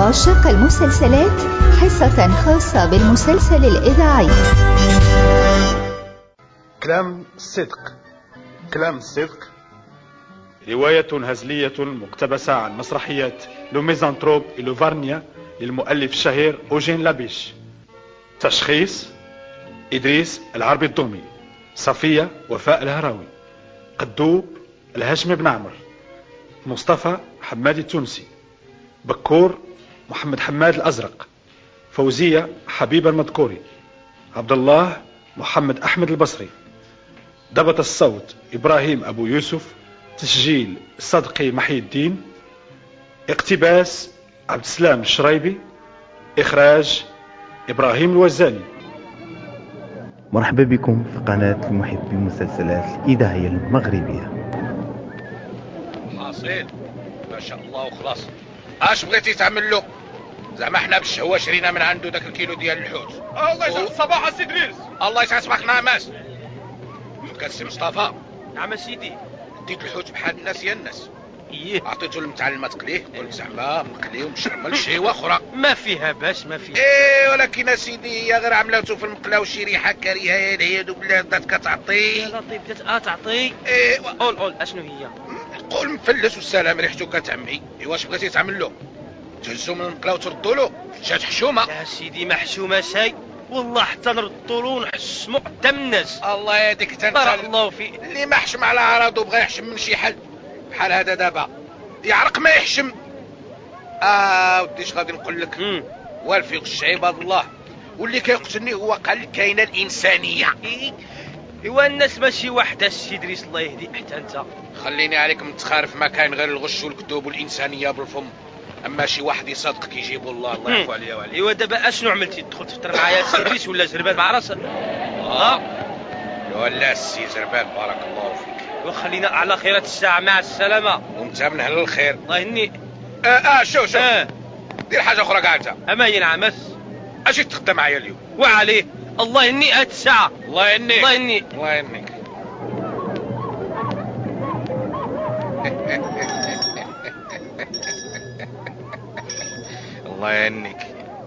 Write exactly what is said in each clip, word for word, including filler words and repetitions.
عشاق المسلسلات حصة خاصة بالمسلسل الإذاعي. كلام الصدق. كلام الصدق رواية هزلية مقتبسة عن مسرحيات لو ميزانتروب إلو فارنيا للمؤلف الشهير أوجين لابيش. تشخيص إدريس العربي الدومي، صفية وفاء الهراوي، قدوب الهاشم بن عمر، مصطفى حمادي التونسي، بكور محمد حماد الأزرق، فوزية حبيب المذكوري، عبد الله محمد أحمد البصري، ضبط الصوت إبراهيم أبو يوسف، تسجيل صدقي محي الدين، اقتباس عبد السلام الشريبي، إخراج إبراهيم الوزاني. مرحبا بكم في قناة المحب المسلسلات الإذاعية المغربية. حاصل ما شاء الله وخلاص. اش بغيتي تعمل له؟ زعما حنا بالشهوه شرينا من عنده داك الكيلو ديال الحوت. الله يسعد الصباح السي ادريس. الله يسعد صباحك نعماس. كان السي مصطفى. نعم سيدي. ديك الحوت بحال الناس يا الناس. ايه عطيته المتعلمه تقليه، قلت زعما مقليه ومشرمل شيوه اخرى. ما فيها باش ما فيها. ايه ولكن اسيدي هي غير عملته في المقله وشي ريحه كريهه العياذ بالله بدات كتعطي. يا لطيف بدات اه تعطي. ايه و... قول قول اشنو هي؟ قول مفلس والسلام ريحته كتعمي. ايوا واش بغيتي تعمل له؟ تهزو من المقله وتردوا له شات حشومه. يا سيدي محشومه شيء والله حتى نردوا له ونحشمو قدام الناس. الله يهديك انت بارك الله فيك. اللي ما حشم على عرضه بغى يحشم من شي حل بحال هذا دابا يعرق ما يحشم. اه وديش غادي نقول لك والفي غش عباد الله، واللي كيقتلني هو قال الكاينه الانسانيه. ايوا الناس ماشي وحده السي ادريس الله يهديك حتى انت. خليني عليك متخارف، ما كاين غير الغش والكذوب والانسانيه بالفم، اما شي واحد يصدق كيجيبو الله. الله يعفو عليا وعليك. ايوا دابا اشنو عملتي؟ تدخل تفطر معايا السي ادريس ولا زربان مع راسك؟ اه ولا السي زربان بارك الله فيك. وخلينا على خيرة الساعة مع السلامة. وانت من اهل الخير. الله يهنيك. اه اه شوف شوف اه دير حاجه اخرى كاع انت. اما ينعمس اجي تغدى معايا اليوم وعليه. الله يهنيك هاد الساعة. الله يهنيك. الله يهنيك. الله يهنيك. الله يهنيك.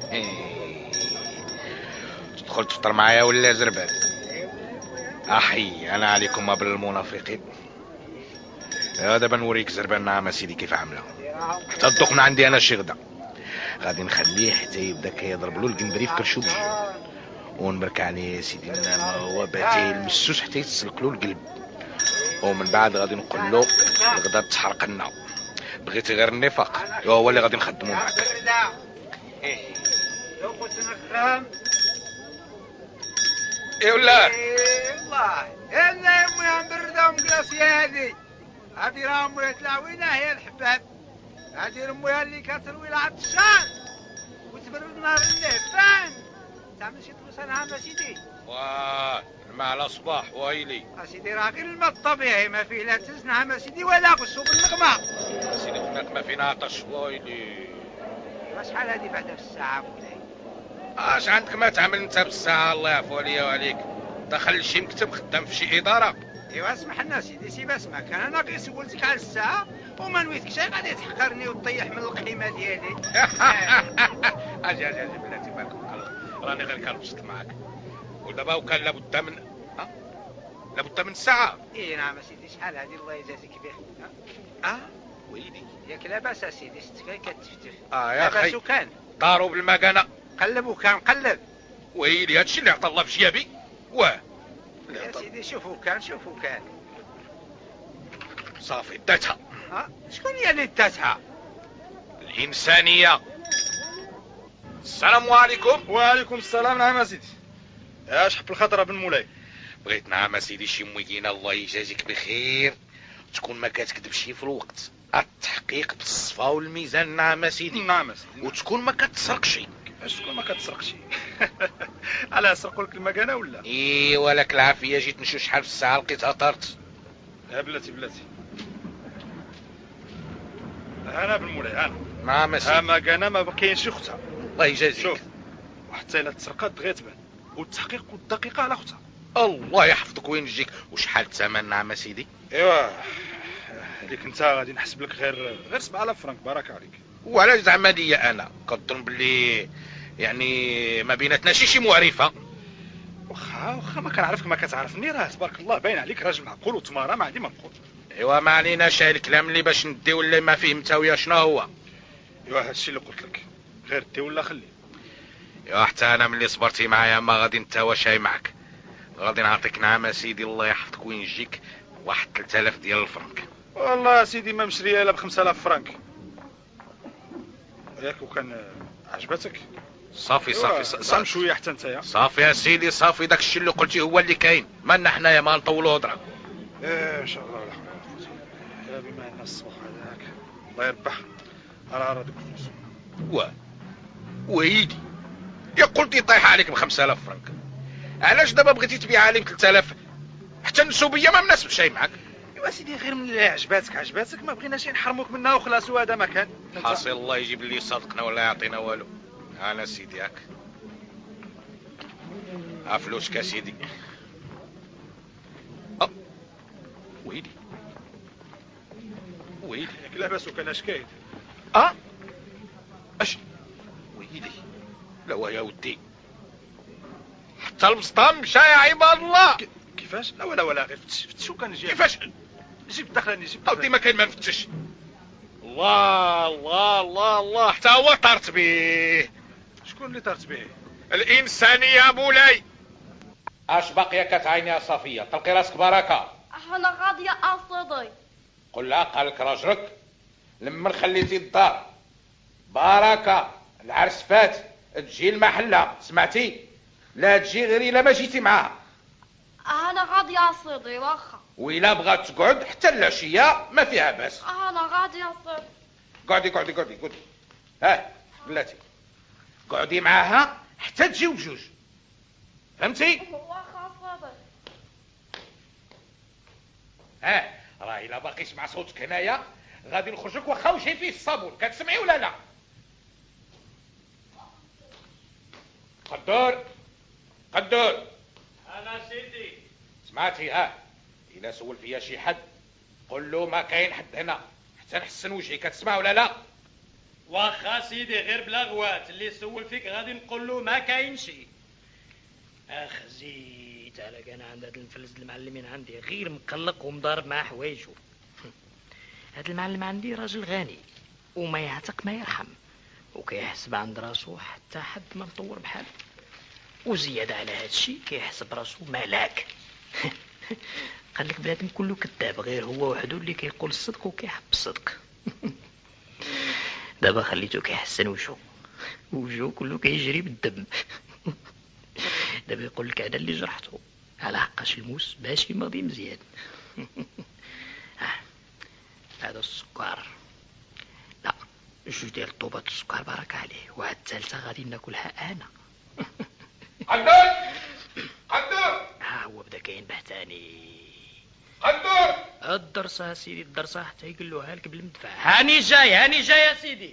تدخل تفطر معايا ولا زربان؟ احي انا عليكم قبل المنافقين. يا دابا نوريك زربان نعم سيدي كيف عامله. حتى تدوق من عندي انا شي غدا غادي نخليه حتى يبدا كيضرب له القنبري في كرشو بجوج، ونبرك عليه سيدي هو باتي المسوس حتى يتسلك له القلب، ومن بعد غادي نقول له الغدا تحرق لنا. بغيتي غير النفاق هو اللي غادي نخدمو معاك. ايه ولا ايه والله يلا يا امي نبردهم كلاسيه هذه هذه راه امي تلاوينا هي الحباب. هذه امي اللي كتروي العطشان وتبرد نهار الليل فان تعمل شي طلوس انا سيدي. واه الماء على صباح ويلي اسيدي راه غير الماء الطبيعي ما فيه لا تزنع سيدي ولا غشو بالنغمه. سيدي النغمه فينا عطش ويلي. شحال هذه بعدا في الساعه مولاي؟ اش عندك ما تعمل انت بالساعه؟ الله يعفو عليا وعليك. دخل شي مكتب خدام في شي اداره. ايوا اسمح لنا سيدي سي بسمك انا غير سولتك على الساعه وما نويتكش غادي تحقرني وتطيح من القيمه ديالي. اجي اجي اجي بلاتي بارك الله راني غير كنبسط معاك. ودابا وكان لابد من ها لابد من الساعه. اي نعم سيدي. شحال هذه الله يجازيك بخير؟ اه ويلي ياك لاباس سيدي ستك كتفتف. اه يا اخي لاباس كان ضارب المكانه. قلب وكان قلب. ويلي هادشي اللي عطى الله في جيابي. واه يا سيدي شوفوا كان شوفوا كان صافي داتها. ها شكون هي اللي داتها؟ الانسانيه. السلام عليكم. وعليكم السلام. نعم سيدي. اش حب الخطره بن مولاي؟ بغيت نعم سيدي شي مويكينه الله يجازيك بخير تكون ما كتكذبش في الوقت، التحقيق بالصفا والميزان. نعم سيدي. نعم سيدي. وتكون ما كتسرقش. اش تكون ما كتسرقش؟ على سرقوا لك المكانه ولا؟ اي ولك العافيه جيت نشوف شحال في الساعه لقيتها طارت. يا بلاتي بلاتي انا بن مولاي انا. نعم سيدي. ها مكانه ما بقينش اختها. الله يجازيك. شوف وحتى الا تسرقات دغيا تبان والتحقيق والدقيقه على اختها. الله يحفظك وينجيك. وشحال الثمن؟ نعم سيدي. ايوا هذيك انت غادي نحسب لك غير غير سبعة آلاف فرنك بارك عليك. وعلاش زعما ليا انا كنظن بلي يعني ما بيناتنا شي شي معرفه؟ واخا واخا ما كنعرفك ما كتعرفني، راه تبارك الله باين عليك راجل معقول وتماره، ما عندي ما نقول. ايوا ما عليناش هاد الكلام اللي باش ندي ولا ما فهمت ويا شنو هو. ايوا هادشي اللي قلت لك، غير دي ولا خلي. ايوا حتى انا ملي صبرتي معايا ما غادي نتاوى شاي معك، غادي نعطيك نعم سيدي الله يحفظك وين يجيك واحد ثلاثة آلاف ديال الفرنك. والله سيدي ما مشريه الا ب خمسة آلاف فرنك ياك، وكان عجبتك صافي صافي صافي شويه حتى نتايا. صافي يا سيدي صافي، داك الشيء اللي قلتي هو اللي كاين، مالنا حنايا ما نطولوا هضره. ايه ان شاء الله ولا حول ولا قوه الا بالله. بما ان الصباح هذاك الله يربح راه راضي بفلوس. واه ويدي يا قلتي طايحه عليك ب خمسة آلاف فرنك، علاش دابا بغيتي تبيعها لي ب ثلاثة آلاف؟ حتى النسوبيه ما مناسبش شي معاك. ايوا سيدي غير من اللي عجباتك عجباتك، ما بغيناش نحرموك منها وخلاص، هذا ما كان. حاصل الله يجيب لي صادقنا ولا يعطينا والو. انا سيدي هاك ها فلوسك يا سيدي. اه ويلي ويلي ياك لاباس وكان اش كاين. اه اش ويلي لا ويا ودي حتى المسطام مشى يا عباد الله. كيفاش؟ لا ولا ولا غير فتش فتش وكان جاي. كيفاش؟ جيب الدخلاني جيب اودي ما كاين ما نفتش. الله الله الله الله حتى هو طارت به. شكون اللي طارت به؟ الانسانيه مولاي. اش باقيه كتعيني يا صفيه؟ طلقي راسك بركه. انا غاديه اصدي. قل لها قالك راجلك لما خليتي الدار بركه العرس فات تجي المحله سمعتي؟ لا تجي غير الا ما جيتي معاها. انا غاديه اصدي واخا. وإلا بغات تقعد حتى العشيه ما فيها باس. انا غاديه اصدي. قعدي قعدي قعدي قعدي ها بلاتي قعدي معاها حتى تجيو بجوج، فهمتي؟ واخا صدي. ها راه الا باقي يسمع صوتك هنايا غادي نخرجك واخا وشي فيه الصابون، كتسمعي ولا لا؟ قدور قدور انا سيدي. سمعتي؟ ها الا سول فيا شي حد قل له ما كاين حد هنا حتى نحسن وجهي، كتسمع ولا لا؟ واخا سيدي غير بلا غوات، اللي سول فيك غادي نقول له ما كاين شي. اخ زيد على كان عند هاد الفلس المعلمين عندي غير مقلق ومضارب مع حوايجو. هاد المعلم عندي راجل غني وما يعتق ما يرحم، وكيحسب عند راسو حتى حد ما مطور بحاله، وزيادة على هادشي كيحسب راسو ملاك. قال لك بنادم كله كذاب غير هو وحده اللي كيقول الصدق وكيحب الصدق. دابا خليته كيحسن وجهو وجهو كله كيجري بالدم. دابا يقول لك انا اللي جرحته على حقاش الموس ماشي ماضي مزيان. هذا السكر، لا جوج ديال الطوبات السكر بارك عليه، وهاد الثالثه غادي ناكلها انا. قدور قدور ها هو بدا كاين بهتاني. قدور الدرسه سيدي الدرسه حتى يقولوها لك بالمدفع. هاني جاي هاني جاي يا سيدي.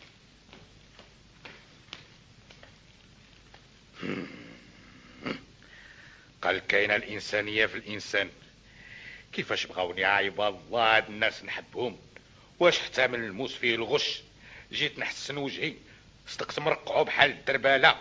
قال كاينه الانسانيه في الانسان. كيفاش بغاوني عيب الله هاد الناس نحبهم؟ واش حتى من الموس فيه الغش جيت نحسن وجهي صدقت مرقعو بحال الدرباله.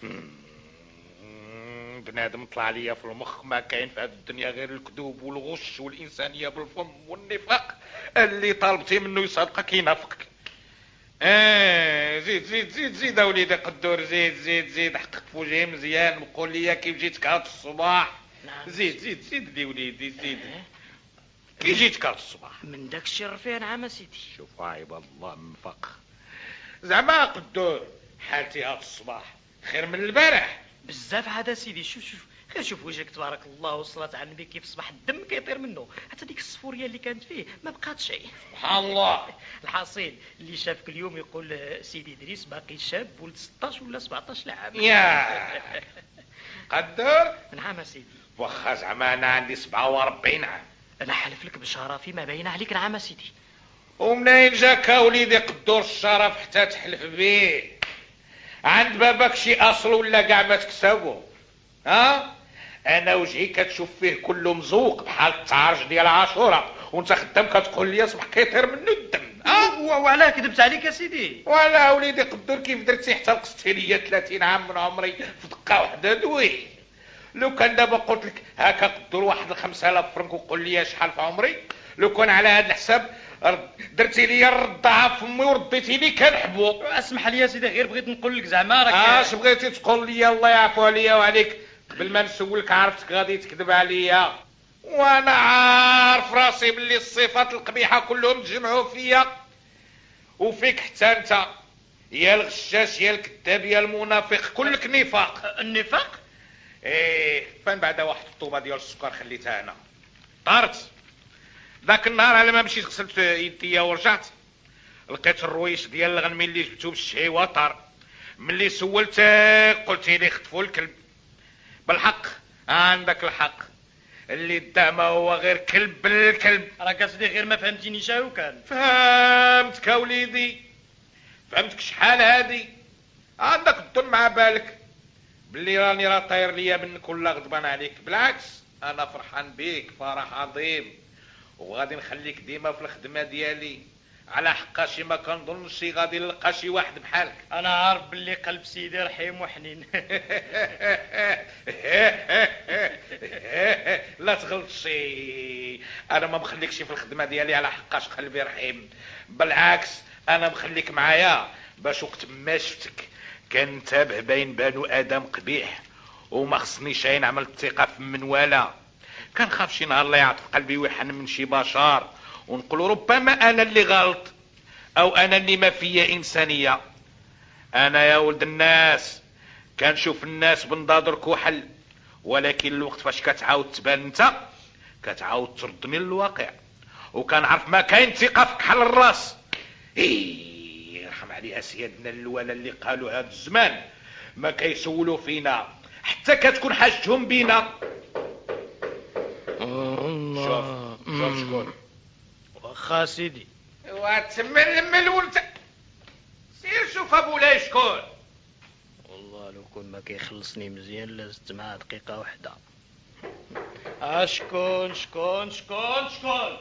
بنادم طلع ليا في المخ ما كاين في هذه الدنيا غير الكذوب والغش والانسانيه بالفم والنفاق. اللي طالبتي منه يصدقك ينافقك. اه زيد زيد زيد زيد اوليدي قدور زيد زيد زيد حقق في وجهي مزيان وقول لي كيف جيتك هاد الصباح. زيد زيد زيد لي وليدي زيد. كي جيتك هاد الصباح من داك الشي رفيع عام سيدي. شوف عيب الله منفق زعما قدور حالتي هاد الصباح خير من البارح بزاف هذا سيدي. شوف شوف غير شوف وجهك تبارك الله والصلاة على النبي كيف صباح الدم كيطير منه، حتى ديك الصفوريه اللي كانت فيه ما بقات شيء. سبحان الله. الحاصل اللي شافك اليوم يقول سيدي ادريس باقي شاب ولد ستطاش ولا سبعطاش عام. يا قدر نعم سيدي. واخا زعما انا عندي سبعة وأربعين عام. انا حلف لك بشرفي ما باين عليك. نعم سيدي. ومنين جاك وليدي قدور الشرف حتى تحلف به؟ عند بابك شي اصل ولا كاع ما تكسبه؟ ها انا وجهي كتشوف فيه كله مزوق بحال التعرج ديال عاشوره، وانت خدام كتقول لي صبح كيطير منه الدم. اه وعلاه كذبت عليك يا سيدي؟ ولا وليدي قدر كيف درتي حتى لقصتي ليا ثلاثين عام من عمري في دقه واحده دوي. لو كان دابا قلت لك هكا قدر واحد الخمسة آلاف فرنك وقول لي شحال في عمري، لو كان على هذا الحساب درتي لي الرضاعه في فمي ورديتي لي كنحبو. اسمح لي يا سيدي، غير بغيت نقول لك زعما راك اش بغيتي تقول لي؟ الله يعفو عليا وعليك، قبل ما نسولك عرفتك غادي تكذب عليا، وانا عارف راسي باللي الصفات القبيحه كلهم تجمعوا فيا وفيك حتى انت، يا الغشاش يا الكذاب يا المنافق، كلك نفاق. النفاق؟ ايه، فين بعد واحد الطوبه ديال السكر خليتها انا طارت ذاك النهار على ما مشيت غسلت يديا ورجعت لقيت الرويش ديال الغنمي اللي جبتو بالشهيوه طار. ملي سولت قلتي لي خطفوا الكلب. بالحق عندك الحق، اللي دا ما هو غير كلب بالكلب. راك سيدي غير ما فهمتيني شاو كان. فهمتك يا وليدي، فهمتك شحال هادي. عندك الظن مع بالك باللي راني راه طاير ليا منك ولا غضبان عليك. بالعكس انا فرحان بيك فرح عظيم، وغادي نخليك ديما في الخدمه ديالي، على حقاشي ما كنظنش شي غادي نلقى شي واحد بحالك. انا عارف باللي قلب سيدي رحيم وحنين. لا تغلطش، انا ما مخليكش في الخدمه ديالي على حقاش قلبي رحيم، بالعكس انا مخليك معايا باش وقت ما شفتك كنتابه بين بنو ادم قبيح وما خصنيش نعمل الثقه في من ولا. كنخاف شي نهار الله يعطف قلبي ويحن من شي بشر ونقول ربما انا اللي غلط او انا اللي ما فيا انسانيه. انا يا ولد الناس كنشوف الناس بنضادر كحل، ولكن الوقت فاش كتعاود تبان انت كتعاود تردني للواقع، وكنعرف ما كاين ثقه في كحل الراس. ايه يرحم عليها سيادنا الولا اللي قالوا هذا الزمان ما كيسولوا فينا حتى كتكون حاجتهم بينا. شوف شوف شكون واخا سيدي وتململ ولد، سير شوف ابولاي شكون. والله لو كون ما كيخلصني مزيان لازت معاه دقيقه واحده. اشكون شكون شكون شكون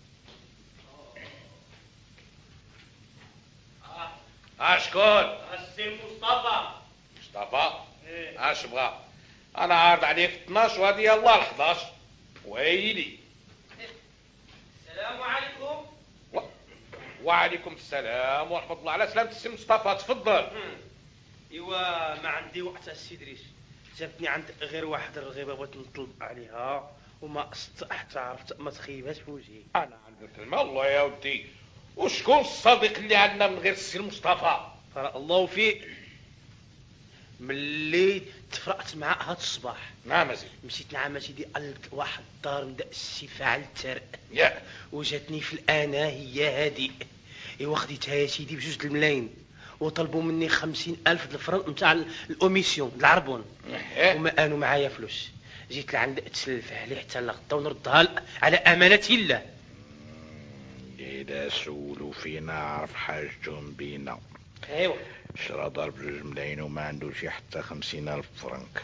اشكون؟ السي مصطفى. مصطفى؟ ايه اش بغا؟ انا عارض عليه في اثناش وهذه يلا ل احداش. ويلي السلام عليكم. و... وعليكم السلام ورحمه الله. على سلامة السي مصطفى، تفضل. ايوا ما عندي وقت السي دريس، جابتني عند غير واحد الرغيبه بغيت نطلب عليها وما استحت عرفت ما تخيبهاش في وجهي. انا عندي كلمه الله يا ودي. وشكون الصديق اللي عندنا من غير السي المصطفى؟ فرا الله فيك، ملي تفرقت معاه هاد الصباح نعم سيدي، مشيت نعم سيدي قلبت واحد الدار نبدا السي فاعل الترق يا وجاتني في الاناه هي هادي. ايوا خديتها يا سيدي بجوج الملايين وطلبوا مني خمسين الف الفرنك نتاع الاوميسيون العربون وما انوا معايا فلوس. جيت لعند تسلف عليه حتى لغدا ونردها على امانه الله. اذا سولوا فينا عرف حاجتهم بينا. ايوا شرا ضرب جوج ملايين وما عندوش حتى خمسين الف فرنك.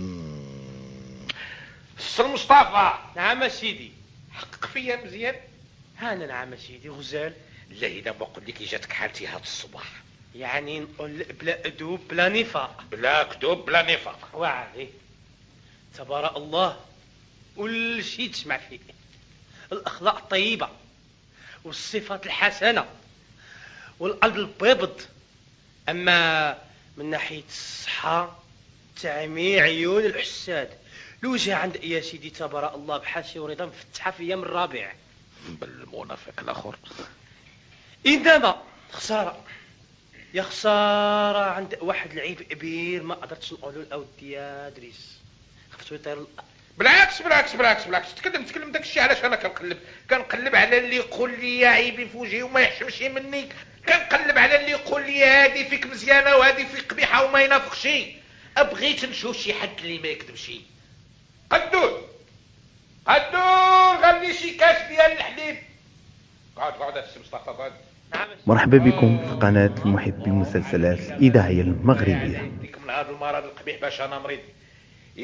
السي مصطفى. نعم سيدي. حقق فيا مزيان. هانا نعم سيدي غزال. لا اذا ما قلت لك جاتك حالتي هاد الصباح، يعني نقول بلا ادوب بلا نفاق. بلا كذوب بلا نفاق. وعليه تبارك الله كل شيء تسمع فيه، الاخلاق الطيبه والصفات الحسنه والقلب البيض. اما من ناحيه الصحه تعمي عيون الحساد. الوجه عند يا سيدي تبارك الله بحاشي ورضا مفتحه في ايام الرابع. بالمنافق الاخر. انما خساره يا خساره عند واحد العيب كبير ما قدرتش نقولوا لاودي يا دريس. خفتو يطير. بالعكس بالعكس بالعكس بالعكس تكلم تكلم داك الشيء. علاش انا كنقلب كنقلب على اللي يقول لي يا عيبي في وجهي وما يحشمش مني، كنقلب على اللي يقول لي هادي فيك مزيانه وهادي فيك قبيحه وما ينافقش. ابغيت نشوف شي حد اللي ما يكذبش. قدور قدور غني شي كاس ديال الحليب. قعد قعد السي مصطفى قعد. مرحبا بكم في قناة المحب المسلسلات الإذاعية المغربية. ديك من هذا المرض القبيح باش انا مريض،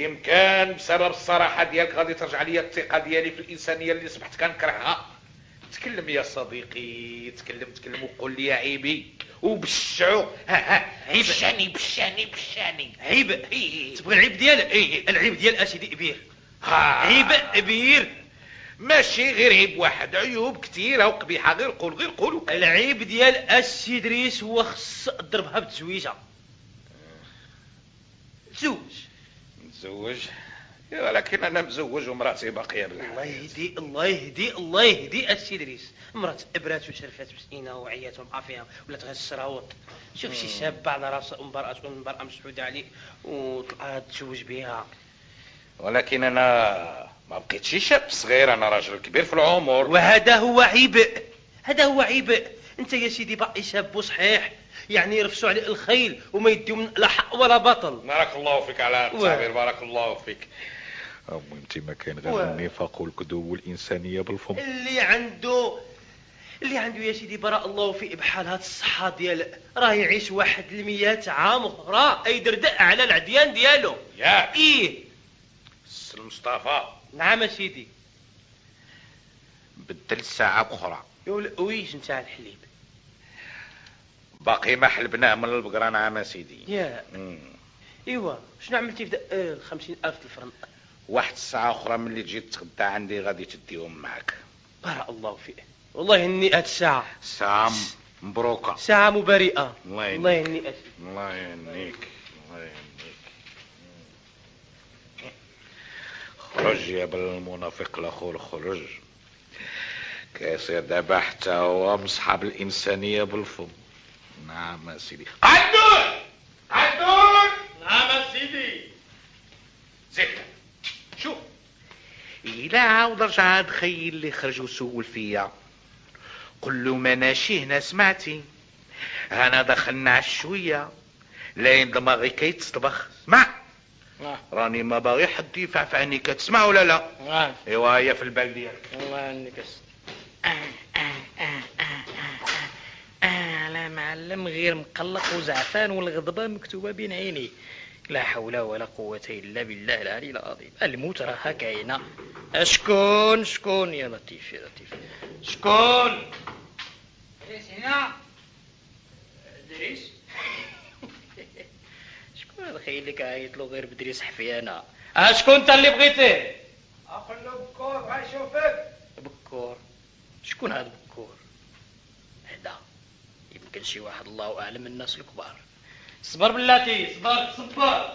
يمكن بسبب الصراحه ديالك غادي ترجع لي الثقه ديالي في الانسانيه اللي صبحت كنكرهها. تكلم يا صديقي، تكلم تكلم وقول لي يا عيبي وبشعو. ها ها عيب بشاني بشاني بشاني عيب. تبغي العيب ديال ايه العيب ديال اسيدي كبير. عيب كبير ماشي غير عيب واحد، عيوب كثيره وقبيحه. غير قول غير قول. العيب ديال السي دريس هو خص ضربها بتزويجه. تزوج نتزوج؟ ولكن انا مزوج ومراتي باقيه بالحياه. الله يهدي الله يهدي الله يهدي السي دريس. مرات ابرات وشرفات مسكينه وعيات وبقى فيها ولات غير السراوط. شوف شي شاب على راس امراه ومراه مسعوده عليه وتلقاها تزوج بها. ولكن انا ما بقيتش شاب صغير، انا راجل كبير في العمر. وهذا هو عيب، هذا هو عيب. انت يا سيدي باقي شاب صحيح، يعني يرفسوا عليه الخيل وما يديو من لا حق ولا باطل. بارك الله فيك على التعبير، بارك الله فيك. المهم ما كان غير النفاق والكذوب والانسانيه بالفم. اللي عنده اللي عنده يا سيدي براء الله في بحال هاد الصحه ديال راه يعيش واحد المئات عام اخرى يدردق على العديان ديالو. ياك ايه السي مصطفى. نعم سيدي. بدل ساعه اخرى. يقول ويش نتاع الحليب باقي ما حلبناه من البقره. نعم سيدي. يا مم. ايوا شنو عملتي في الخمسين الف الفرن؟ واحد الساعه اخرى ملي تجي تغدى عندي غادي تديهم معك. بارك الله فيك. والله يهني هاد الساعه ساعه مبروكه، ساعه مبارئه. الله يهنيك. الله يهنيك الله يهنيك الله يهنيك. خرج يا بالمنافق الاخر خرج. كيصير دابا حتى هو مصحاب الانسانيه بالفم. نعم سيدي. عدول عدول. نعم سيدي. زيد شوف إلا عاود رجع هاد خيي اللي خرج وسول فيا قل له ما ناشي هنا. سمعتي انا دخلنا عالشويه لاين دماغي كيتصطبخ. اسمع راني ما باغي حد يفع في عينيك. تسمع ولا لا؟ نعم. ايوا هي في البال ديالك. الله يعنيك آه لا معلم غير مقلق وزعفان والغضبة مكتوبة بين عيني. لا حول ولا قوة إلا بالله العلي العظيم. الموت راها كاينة. شكون شكون يا لطيف يا لطيف شكون؟ دريس هنا. دريس؟ شكون هذا الخيل اللي كايت له غير بدريس حفيانة؟ اه شكون انت اللي بغيتيه؟ اقول له بكور بغا يشوفك. بكور؟ شكون هذا بكور؟ هدا يمكن شي واحد الله اعلم الناس الكبار. صبر بلاتي صبر صبر.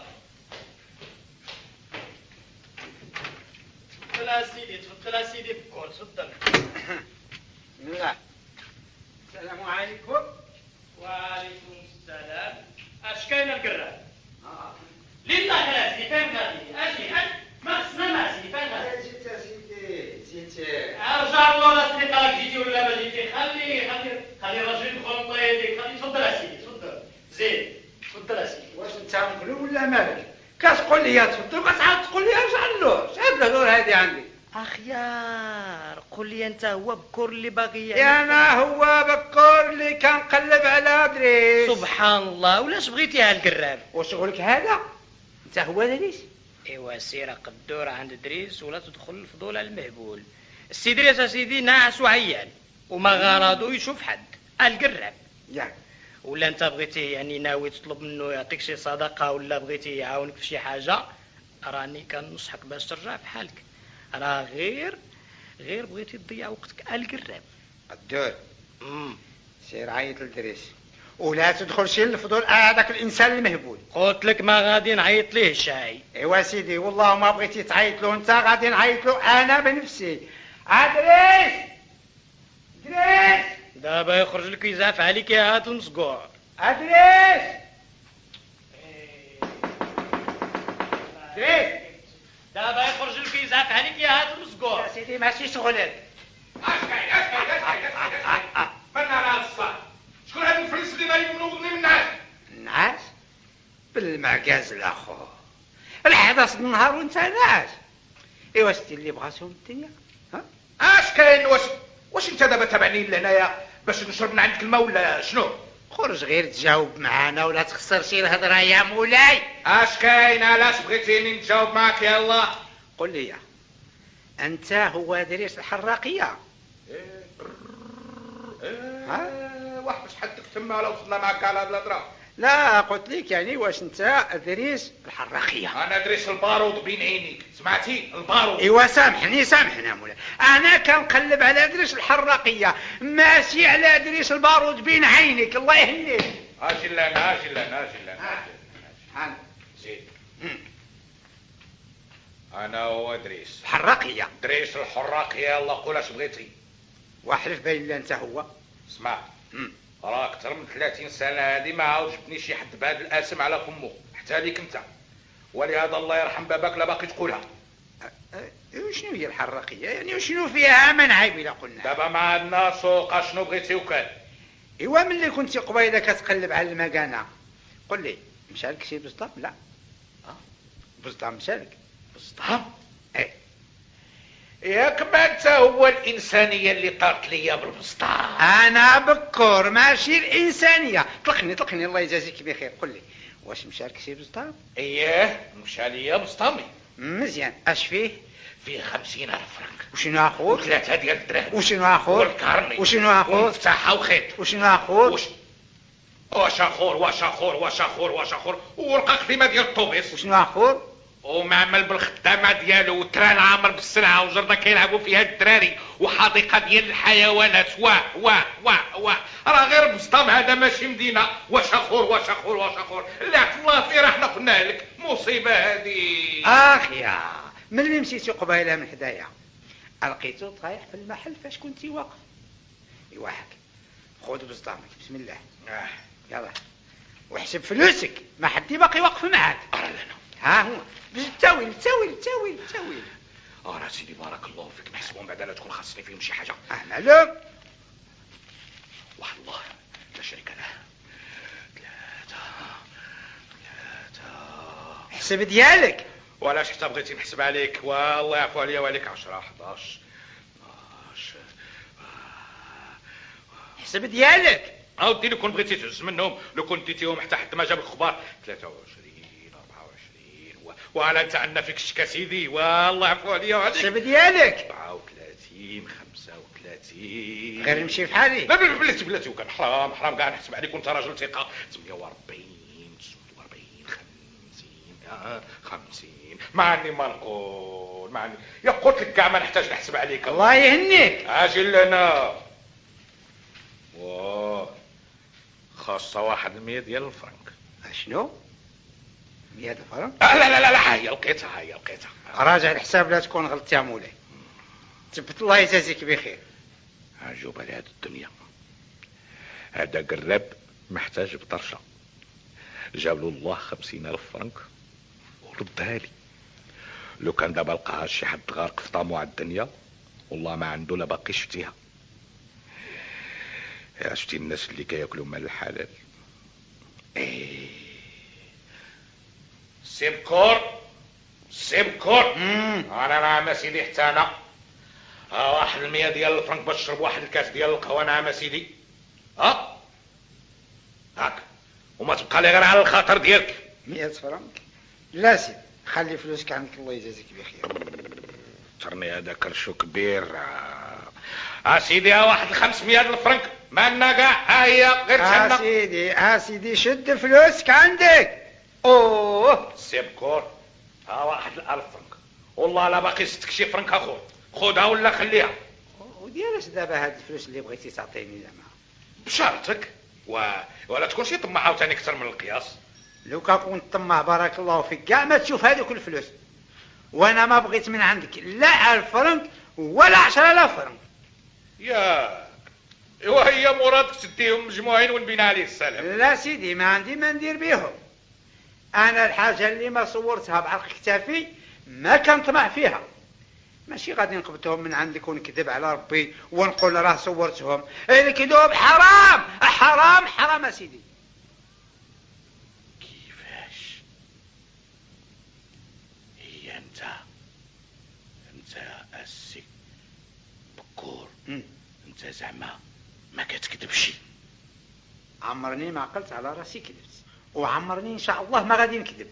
تفضل يا سيدي تفضل يا سيدي بكور تفضل. لا السلام عليكم. وعليكم السلام. اش كاين القراب؟ اه ليه طاح يا سيدي فين غادي؟ اجي اجي ما خصنا ما سيدي فين غادي؟ جيت يا سيدي جيت. ارجع الله سيدي قالك جيتي ولا ما جيتي. خلي خلي خلي الرجل يدخل الله يديك. خلي تفضل يا سيدي تفضل زين تفضل يا سيدي. واش انت مقلوب ولا مالك؟ كتقول لي يا تفضل وكتعاود تقول لي ارجع له. شحال الهدور هادي عندي؟ اخيار قول لي انت هو بكور اللي باغي يا انا هو بكور اللي كنقلب على دريس. سبحان الله ولاش بغيتي هالقراب؟ وشغلك هذا انت هو دريس؟ ايوا سير قدور عند دريس ولا تدخل الفضول على المهبول. السي دريس يا سيدي ناعس وعيان وما غرضو يشوف حد. القراب ياك ولا انت بغيتي يعني ناوي تطلب منه يعطيك شي صدقه ولا بغيتي يعاونك في شي حاجه راني كنصحك باش ترجع في حالك. راه غير غير بغيتي تضيع وقتك. القراب قدور سير عيط لدريس ولا تدخلش للفضول هذاك الانسان المهبول. قلت لك ما غادي نعيط ليه شاي. ايوا سيدي والله ما بغيتي تعيط له انت غادي نعيط له انا بنفسي. ادريس دريس دابا يخرج لك يزعف عليك يا هات المسقوع. ادريس دريس دابا يخرج لك يزعف عليك يا هات المسقوع. يا سيدي ماشي شغلك. اسكاي اسكاي اسكاي من على الصح. شكون هذا الفلس اللي ما يمنوضني من الناس؟ النعاس بالمعكاز الاخو الحدث النهار وانت ناعس. ايوا ستي اللي بغاتهم الدنيا ها اش كاين؟ واش واش انت دابا تابعني لهنايا باش نشرب من عندك الماء ولا شنو؟ خرج غير تجاوب معانا ولا تخسر شي الهضره يا مولاي. اش كاين؟ علاش بغيتيني نجاوب معاك يا الله؟ قل لي انت هو دريس الحراقيه؟ ها واحد باش حدك تما ولا وصلنا معك على هاد الهضره. لا قلت لك يعني واش انت ادريس الحراقيه؟ انا ادريس البارود بين عينيك، سمعتي؟ البارود. ايوا سامحني سامحني يا مولاي، انا كنقلب على ادريس الحراقيه ماشي على ادريس البارود بين عينيك. الله يهنيك. اجي لنا اجي لنا اجي لنا انا زيد. انا هو ادريس الحراقيه. ادريس الحراقيه. الله قول اش بغيتي. واحلف باين لا انت هو. اسمع، راه اكثر من ثلاثين سنه هذه ما عاود جبتني شي حد بهذا الاسم على فمه حتى ليك انت، ولهذا الله يرحم باباك لا باقي تقولها. شنو هي الحراقيه يعني وشنو فيها من عيب الا قلنا؟ دابا ما عندنا سوق، شنو بغيتي وكان؟ ايوا ملي كنتي قبيله كتقلب على المكانه قل لي مشالك شي بسطام؟ لا اه بسطام مشالك؟ بسطام؟ ايه ياك ما انت هو الانسانيه اللي طارت ليا بالبسطام. انا بكور ماشي الانسانيه. طلقني طلقني الله يجازيك بخير. قل لي واش مشالك شي بسطام؟ اييه مشى ليا بسطامي. مزيان. اش فيه؟ فيه خمسين الف فرنك. وشنو اخوك؟ وثلاثه ديال الدراهم. وشنو اخوك؟ والكارني. وشنو اخوك؟ ومفتاحه وخيط. وشنو اخوك؟ وش... واش اخور واش اخور واش اخور واش اخور ورقه قديمه ديال الطوبيس. وشنو اخور؟ ومعمل بالخدامه ديالو وتران عامر بالسلعه وجرده كيلعبوا فيها الدراري وحديقه ديال الحيوانات. واه واه واه واه راه غير بسطام هذا ماشي مدينه. واش اخور واش اخور واش اخور اللي عرف الله فيه راه حنا قلنا لك مصيبه هذه. اخ يا ملي مشيتي قبيله من حدايا لقيتو طايح في المحل فاش كنتي واقف. ايوا هاك خذ بسطامك بسم الله. اه يلا واحسب فلوسك ما حد باقي واقف معاك. ارى لنا ها هو بالتاويل التاويل التاويل التاويل. اه سيدي بارك الله فيك نحسبهم بعدا لا تكون خاصني فيهم شي حاجه. اه مالو واحد الله لا شريك له. ثلاثه ثلاثه حسب ديالك. ولاش حتى بغيتي نحسب عليك والله يعفو عليا وعليك. عشرة حداش اثناش حسب ديالك. اودي لو كون بغيتي تهز منهم لو كنت ديتيهم حتى حد ما جاب الخبار. ثلاثة وعشرين أربعة وعشرين و... وعلى انت عندنا فيك الشكا سيدي والله يعفو عليا وعليك. حسب ديالك. أربعة وثلاثين خمسة وثلاثين. غير نمشي بحالي. لا بلاتي بلاتي وكان حرام حرام كاع نحسب عليك وانت راجل ثقه. ثمانية وأربعين تسعة وأربعين خمسين آه خمسين. ما عني ما نقول ما عني يا قلت لك كاع ما نحتاج نحسب عليك. الله يهنيك. اجل لنا واه خاصة واحد المية ديال الفرنك. شنو؟ مية فرنك؟ آه لا لا لا لا هي لقيتها هي لقيتها. راجع الحساب لا تكون غلطت يا مولاي. تبت الله يجازيك بخير. عجوبة لهاد الدنيا. هذا قرب محتاج بطرشة جاب له الله خمسين ألف فرنك وردها لي. لو كان دابا لقاها شي حد غارق في طامو على الدنيا والله ما عنده لا باقي شفتيها. يا شفتي الناس اللي كياكلوا مال الحلال. ايه سيبكور سيبكور. انا نعم سيدي حتى انا ها واحد المية ديال الفرنك باش تشرب واحد الكاس ديال القهوه. نعم سيدي ها هاك وما تبقى لي غير على الخاطر ديالك. مية فرنك؟ لا سيدي خلي فلوسك عندك الله يجازيك بخير. ترني هذا كرشو كبير. ها سيدي ها واحد الخمسمية ديال الفرنك مالنا كاع. ها هي غير تهنى. ها سيدي ها سيدي شد فلوسك عندك. اوه سيبكور ها واحد الالف فرنك والله لا باقي ستك شي فرنك اخو خذها ولا خليها. وديالاش دابا هاد الفلوس اللي بغيتي تعطيني زعما بشرطك و... ولا تكون شي طماع عاوتاني اكثر من القياس. لو كنت طماع بارك الله فيك كاع ما تشوف هذوك الفلوس وانا ما بغيت من عندك لا ألف فرنك ولا عشرة آلاف فرنك. ياك ايوا هي مرادك تديهم مجموعين ونبين عليه السلام. لا سيدي ما عندي ما ندير بيهم. انا الحاجه اللي ما صورتها بعرق كتافي ما كنطمع فيها. ماشي غادي نقبضهم من عندك ونكذب على ربي ونقول راه صورتهم. الكذوب حرام حرام حرام يا سيدي. كيفاش هي انت انت السي بكور انت زعما ما كتكذبش؟ عمرني ما عقلت على راسي كذبت وعمرني ان شاء الله ما غادي نكذب.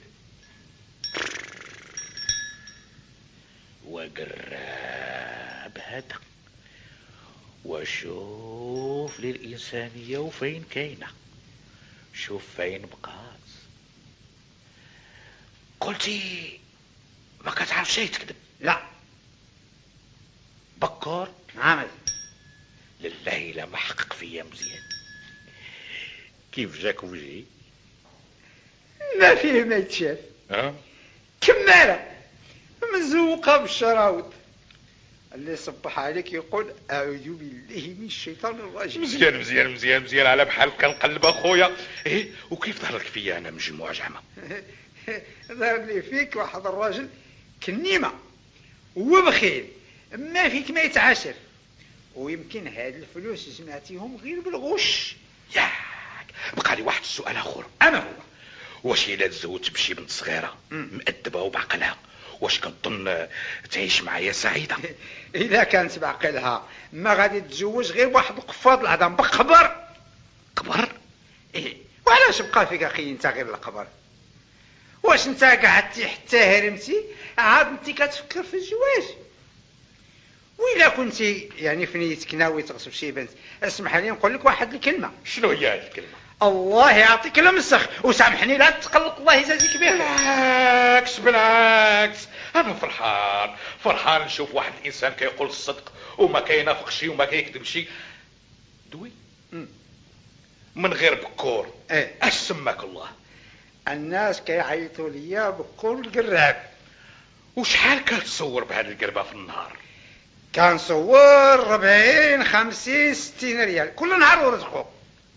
وقراب هذا وشوف للإنسانية وفين كاينة، شوف فين بقات. قلتي ما كتعرف شي تكذب؟ لا. بكر عامل لله لا ما حقق فيا مزيان. كيف جاك وجهي؟ ما فيه ما يتشاف. ها كمالة مزوقة بالشراوط. اللي صبح عليك يقول أعوذ بالله من الشيطان الرجيم. مزيان مزيان مزيان مزيان على بحال كنقلب اخويا. ايه وكيف ظهرك فيا انا مجموع جعمة؟ ظهر لي فيك واحد الراجل كنيمة وبخيل ما فيك ما يتعاشر، ويمكن هاد الفلوس جمعتيهم غير بالغش. ياك بقى لي واحد السؤال اخر. انا هو واش الا تزوجت بشي بنت صغيره مؤدبه وبعقلها واش كنظن تعيش معايا سعيده؟ اذا كانت بعقلها ما غادي تتزوج غير بواحد القفاض العظام بقبر. قبر؟ ايه وعلاش بقى فيك اخي انت غير القبر؟ واش انت قعدتي حتى هرمتي عاد انت كتفكر في الزواج؟ وإلا كنتي يعني في نيتك ناوي تغصب شي بنت، اسمح لي نقول لك واحد الكلمه. شنو هي هذه الكلمه؟ الله يعطيك المسخ وسامحني لا تقلق، الله يجازيك بخير. بالعكس بالعكس انا فرحان فرحان نشوف واحد الانسان كيقول الصدق وما كينافق شي وما كيكذب شي. دوي من غير بكور. ايه اش سماك الله؟ الناس كيعيطوا ليا بكور القراب. وشحال كتصور بهذه القربه في النهار؟ كنصور ربعين خمسين ستين ريال كل نهار ورزقو.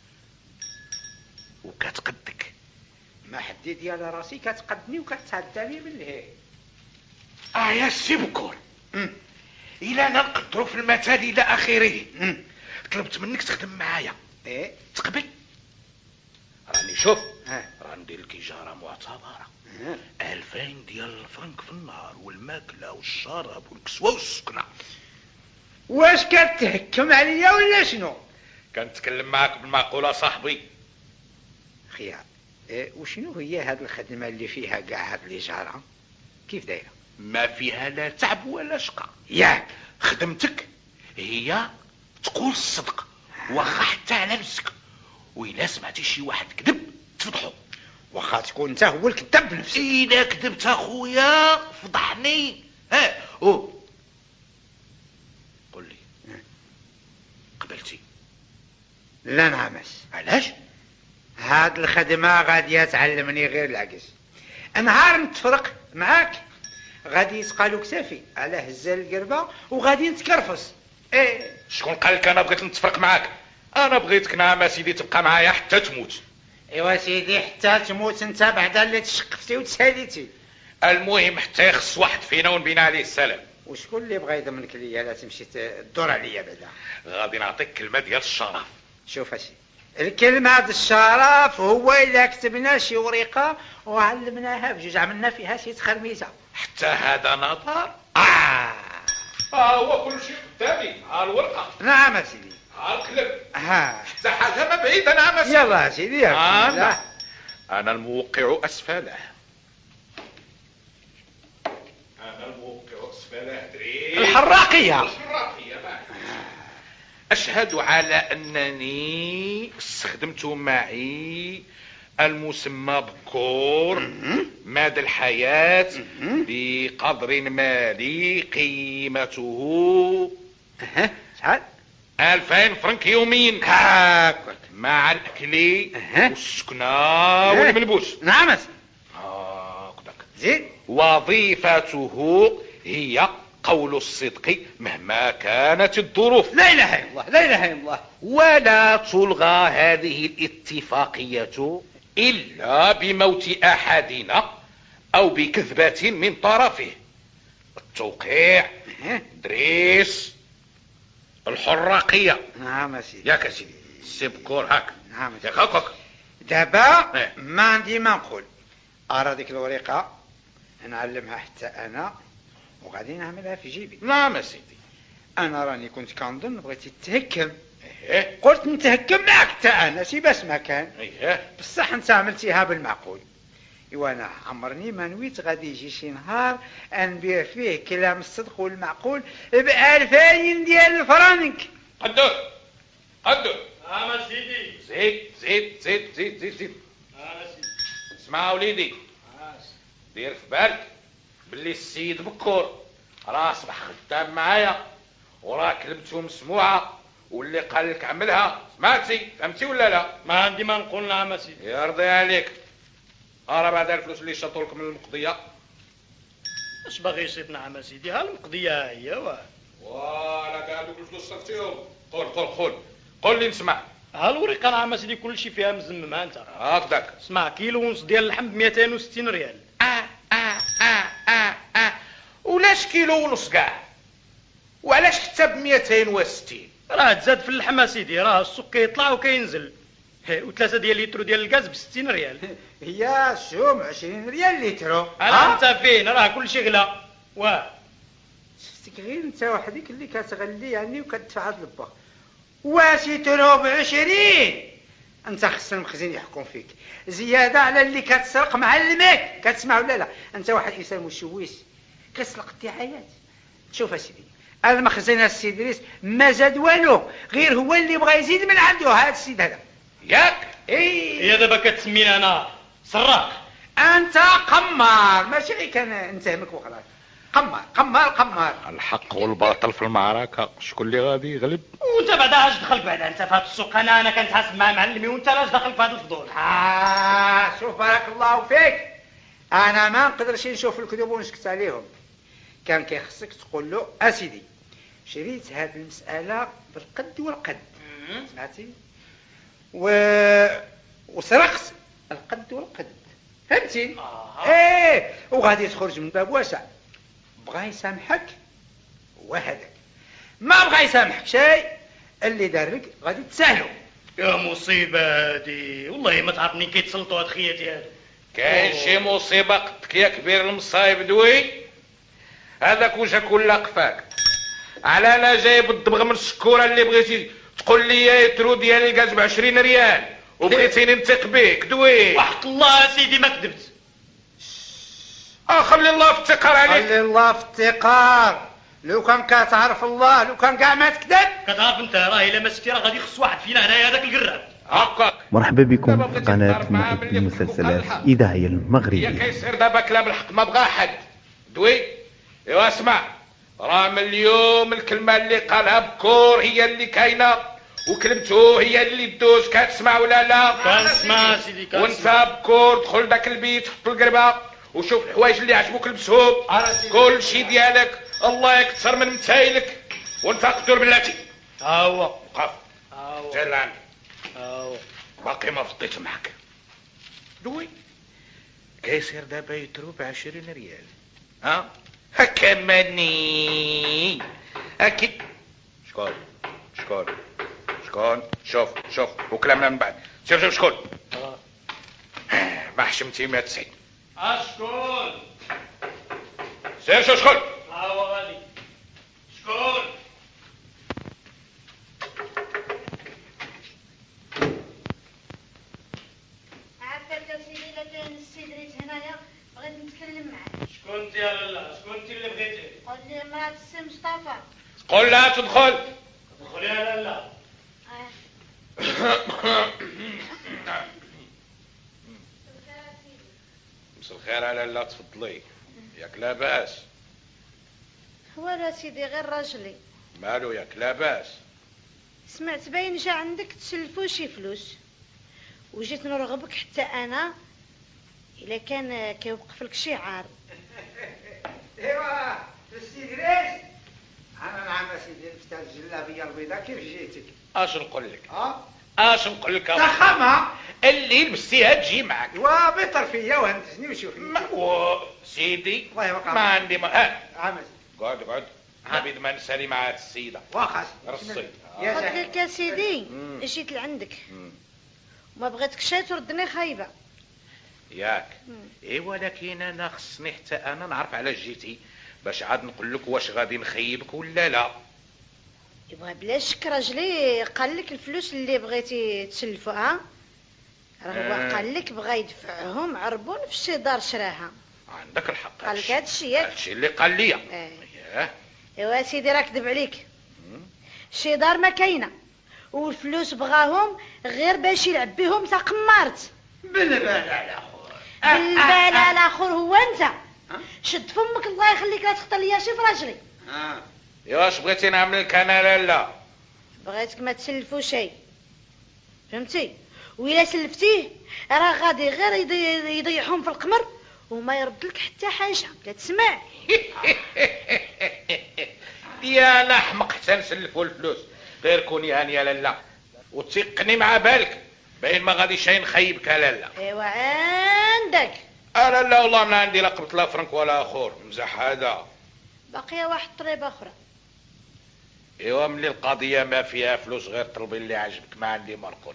وكتقدك؟ ما حدي ديال راسي كتقدني وكتعداني باللهي. اه يا سي بكور، الى نقدروا في المثل الى اخره طلبت منك تخدم معايا. ايه تقبل؟ راني شوف اه. راندير لك اجاره معتبره اه. ألفين ديال الفرنك في النهار والماكله والشراب والكسوه والسكنه. واش كتهكم عليا ولا شنو؟ كنتكلم معاك بالمعقوله صاحبي. خيار إيه وشنو هي هاد الخدمه اللي فيها كاع هاد الاجاره؟ كيف دايره؟ ما فيها لا تعب ولا شقا. ياك خدمتك هي تقول الصدق واخا حتى على نفسك، وإلا سمعتي شي واحد كذب تفضحو. واخا تكون انت هو الكذاب بنفسك. اذا كذبت اخويا فضحني. ها او قل لي قبلتي؟ لا نعمس. علاش؟ هاد الخدمه غادي تعلمني غير العكس. نهار نتفرق معاك غادي يتقالوك سافي على هزال القربه وغادي نتكرفص. ايه شكون قال لك انا بغيت نتفرق معاك؟ انا بغيتك نعم سيدي تبقى معايا حتى تموت. ايوا سيدي حتى تموت انت بعد اللي تشقفتي وتساليتي. المهم حتى يخص واحد فينا ونبين عليه السلام. وشكون اللي بغى يضمنك ليا لا تمشي تدور عليا بعدا؟ غادي نعطيك كلمه ديال الشرف. شوف هادشي الكلمه ديال الشرف هو الا كتبنا شي ورقه وعلمناها بجوج عملنا فيها شي تخرميزه. حتى هذا نظر. اه ها هو كل شيء قدامي. ها الورقه. نعم سيدي. ها القلم. ها حتى حاجه ما بعيده. نعم سيدي. يلا سيدي. انا انا الموقع اسفله. انا الموقع اسفله. ادري الحراقيه. الحراقيه معك. أشهد على أنني استخدمت معي المسمى بكور مدى الحياة بقدر مالي قيمته شحال؟ ألفين فرنك يومين هاكاك مع الأكل والسكنة والملبوس. نعم هاكداك. زيد. وظيفته هي قول الصدق مهما كانت الظروف. لا اله الا الله لا اله الا الله. ولا تلغى هذه الاتفاقية إلا بموت أحدنا أو بكذبة من طرفه. التوقيع دريس الحراقية. نعم سيدي. ياك سيدي سيبكور هاك. نعم ياك هاكك. دابا ما عندي ما نقول. أرى ديك الورقة نعلمها حتى أنا وغادي نعملها في جيبي. نعم سيدي. انا راني كنت كنظن بغيتي تهكم. ايه قلت نتهكم معك حتى انا سي باش ما كان. ايه بصح انت عملتيها بالمعقول. ايوا انا عمرني ما نويت غادي يجي شي نهار انبيع فيه كلام الصدق والمعقول بألفين ديال الفرنك. قدر قدر. اه سيدي. زيد زيد زيد زيد زيد زيد. اه سيدي. اسمع وليدي، دير في بالك باللي السيد بكور راه اصبح خدام معايا وراه كلمته مسموعه، واللي قال لك عملها سمعتي فهمتي ولا لا؟ ما عندي ما نقول نعم سيدي. يرضي عليك. ارى بعد الفلوس اللي شطوا لكم من المقضيه. اش باغي يصيب نعم سيدي؟ ها المقضيه هي واه. ولا كاع دوك الفلوس صرفتيهم. قول قول قول قول لي نسمع. ها الورقه نعم سيدي كل شيء فيها مزمم. ها انت هكذاك. اسمع، كيلو ونص ديال اللحم ب مئتين وستين ريال. اه اه اه اه اه ولاش كيلو ونص كاع؟ وعلاش حتى ب مئتين وستين؟ راه تزاد في اللحم سيدي، راه السوق كيطلع وكينزل. وثلاثة ديال لترو ديال الغاز ب ستين ريال. هي شوم عشرين ريال لترو. انا انت فين؟ راه كل شيء غلا. واه شفتك غير انت وحدك اللي كتغلي يعني وكتدفع هاد البا. واش يترو بعشرين؟ انت خص المخزن يحكم فيك زياده على اللي كتسرق معلمك. كتسمع ولا لا؟ انت واحد انسان مشويس كتسرق الدعايات. شوف اسيدي، المخزن السي ادريس ما زاد والو، غير هو اللي بغى يزيد من عنده هذا السيد هذا. ياك؟ اي هي دابا كتسميني انا سراق. انت قمار، ماشي غير كان نتهمك وخلاص. قمار قمار قمار. الحق والباطل في المعركه، شكون اللي غادي يغلب؟ وانت بعدا اش دخلك بعدا انت في هذا السوق؟ انا انا كنتحاسب مع معلمي وانت اش دخلك في هذا الفضول؟ آه شوف بارك الله فيك، انا ما نقدرش نشوف الكذوب ونسكت عليهم. كان كيخصك تقول له اسيدي شريت هذه المساله بالقد والقد، سمعتي؟ و وسرقت القد والقد، فهمتي؟ آه. ايه وغادي تخرج من باب واسع. بغا يسامحك وهذاك، ما بغا يسامحك شيء اللي دارك غادي تسهلو. يا مصيبه هادي، والله ما تعرف منين كيتسلطوا هاد خياتي هادو. كاين شي مصيبه قدك يا كبير المصايب دوي؟ هذاك وجهك ولا قفاك؟ على انا جايب الدبغ من الشكوره اللي بغيتي تقول لي يترو ديال الغاز ب عشرين ريال وبغيتيني نثق بيك دوي؟ وحق الله يا سيدي ما كذبت. اه خلي الله في التقار عليك. خلي الله في التقار. لو كان كتعرف الله لو كان كاع ما تكذب. كتعرف انت راه الا ما سكتي راه غادي يخص واحد فينا هنايا هذاك القراب. هكاك. مرحبا بكم في قناة محب المسلسلات الإذاعية هي المغربية. كيصير دابا كلام الحق ما بغا حد دوي. ايوا اسمع، راه من اليوم الكلمه اللي قالها بكور هي اللي كاينه وكلمته هي اللي دوز. كتسمع ولا لا؟ كنسمع سيدي كنسمع. وانت بكور دخل داك البيت حط القربه وشوف الحوايج اللي عجبوك لبسهم، كل شي ديالك الله يكثر من متايلك. وانت قدر بلاتي ها هو وقف ها هو جا لعندي ها هو باقي ما فضيت معك دوي. كيصير دابا يترو بعشرين ريال. ها هكا ماني اكيد. شكون شكون شكون؟ شوف شوف وكلامنا من بعد. شوف شوف شكون؟ ما حشمتي مئة وتسعين. اشكون؟ سير شوف شكون؟ ها هو غادي. شكون؟ عافاك يا سيدي، الا كاين السي دريس هنايا بغيت نتكلم معاه. شكون انت يا لالا؟ شكون انت اللي بغيتي؟ قول لي مرات السي مصطفى. قول لها تدخل. دخلي يا لالا. آه. مسا الخير على لا تفضلي. ياك لاباس؟ والو سيدي غير راجلي. مالو ياك لاباس؟ سمعت باين جا عندك تسلفو شي فلوس وجيت نرغبك حتى انا الا كان كيوقف لك شي عار. ايوا السي دريس، انا نعم سيدي لبست الجلابيه البيضاء. كيف جيتك؟ اش نقول لك؟ اه اش نقول لك؟ ضخمه اللي لبستيها تجي معك. وبطر فيا وهمتني وشوفي. ما هو سيدي الله يوقع. ما عندي ما ها عمس قعد قعد عبيد ما نسالي مع هاد السيده واخا رصي. يا قلت زهر. لك يا سيدي مم. جيت لعندك مم. وما بغيتكش تردني خايبه. ياك مم. اي ولكن انا خصني حتى انا نعرف علاش جيتي باش عاد نقول لك واش غادي نخيبك ولا لا. ايوا بلا شك راجلي قال لك الفلوس اللي بغيتي تسلفوها راه هو آه. قال لك بغا يدفعهم عربون في شي دار شراها. عندك الحق. قال لك هاد الشيء ياك؟ هادشي اللي قال لي. ايه ياه ايوا سيدي راه كذب عليك. مم. شي دار ما كاينه، والفلوس بغاهم غير باش يلعب بهم تا قمارت. بالبال على خور بالبال على خور هو انت. شد فمك الله يخليك، لا تخطر ليا شي في راجلي. اه يا واش بغيتي نعمل لك انا؟ لا لا بغيتك ما تسلفو شيء، فهمتي؟ وإلا سلفتيه راه غادي غير يضي... يضيعهم في القمر وما يرد لك حتى حاجه. كتسمع؟ يا لا حمق حتى نسلفوا الفلوس، غير كوني هانيه لالا وتيقني مع بالك، باين ما غاديش نخيبك لالا. ايوا عندك. اه لا لا والله ما عندي لا قبط لا فرنك ولا اخور، مزح هذا. باقيه واحد طريبه اخرى. ايوا ملي القضيه ما فيها فلوس غير طلبي اللي عجبك، ما عندي ما نقول.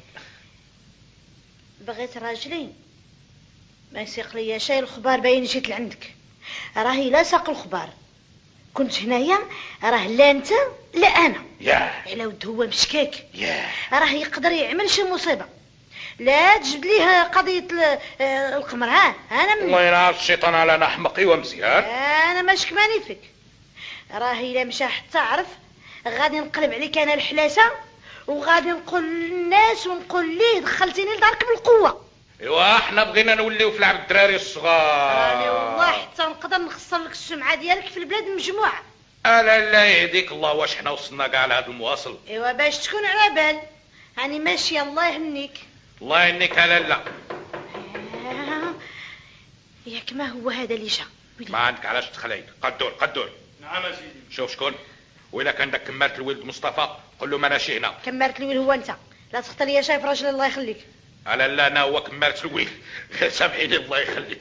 بغيت راجلين ما يسيق ليا شي الخبار، باين جيت لعندك راهي لا ساق الخبار. كنت هنايا راه لا انت لا انا. ياه على ود هو مشكاك. ياه راه يقدر يعمل شي مصيبه. لا تجبد ليه قضيه القمر. ها انا من الله ينعس الشيطان على نحمقي ومزيان. انا ماشك ماني فيك. راه الا مشى حتى عرف غادي نقلب عليك انا الحلاسه، وغادي نقول للناس ونقول ليه دخلتيني لدارك بالقوه. ايوا احنا بغينا نوليو في لعب الدراري الصغار. راني والله حتى نقدر نخسر لك السمعه ديالك في البلاد مجموعه. الا لا يهديك الله، واش حنا وصلنا كاع لهذا المواصل؟ ايوا باش تكون على بال راني ماشيه. الله يهنيك. الله يهنيك لالا. آه. ياك ما هو هذا اللي جا؟ ما عندك علاش تخلي. قدور قدور. نعم سيدي. شوف شكون، وإلا كان داك كمارة الولد مصطفى قل له ما ماشي هنا. كمارة الولد هو انت، لا تخطر ليا شايف راجل الله يخليك. الا لا انا هو كمارة الولد. سامحيني الله يخليك.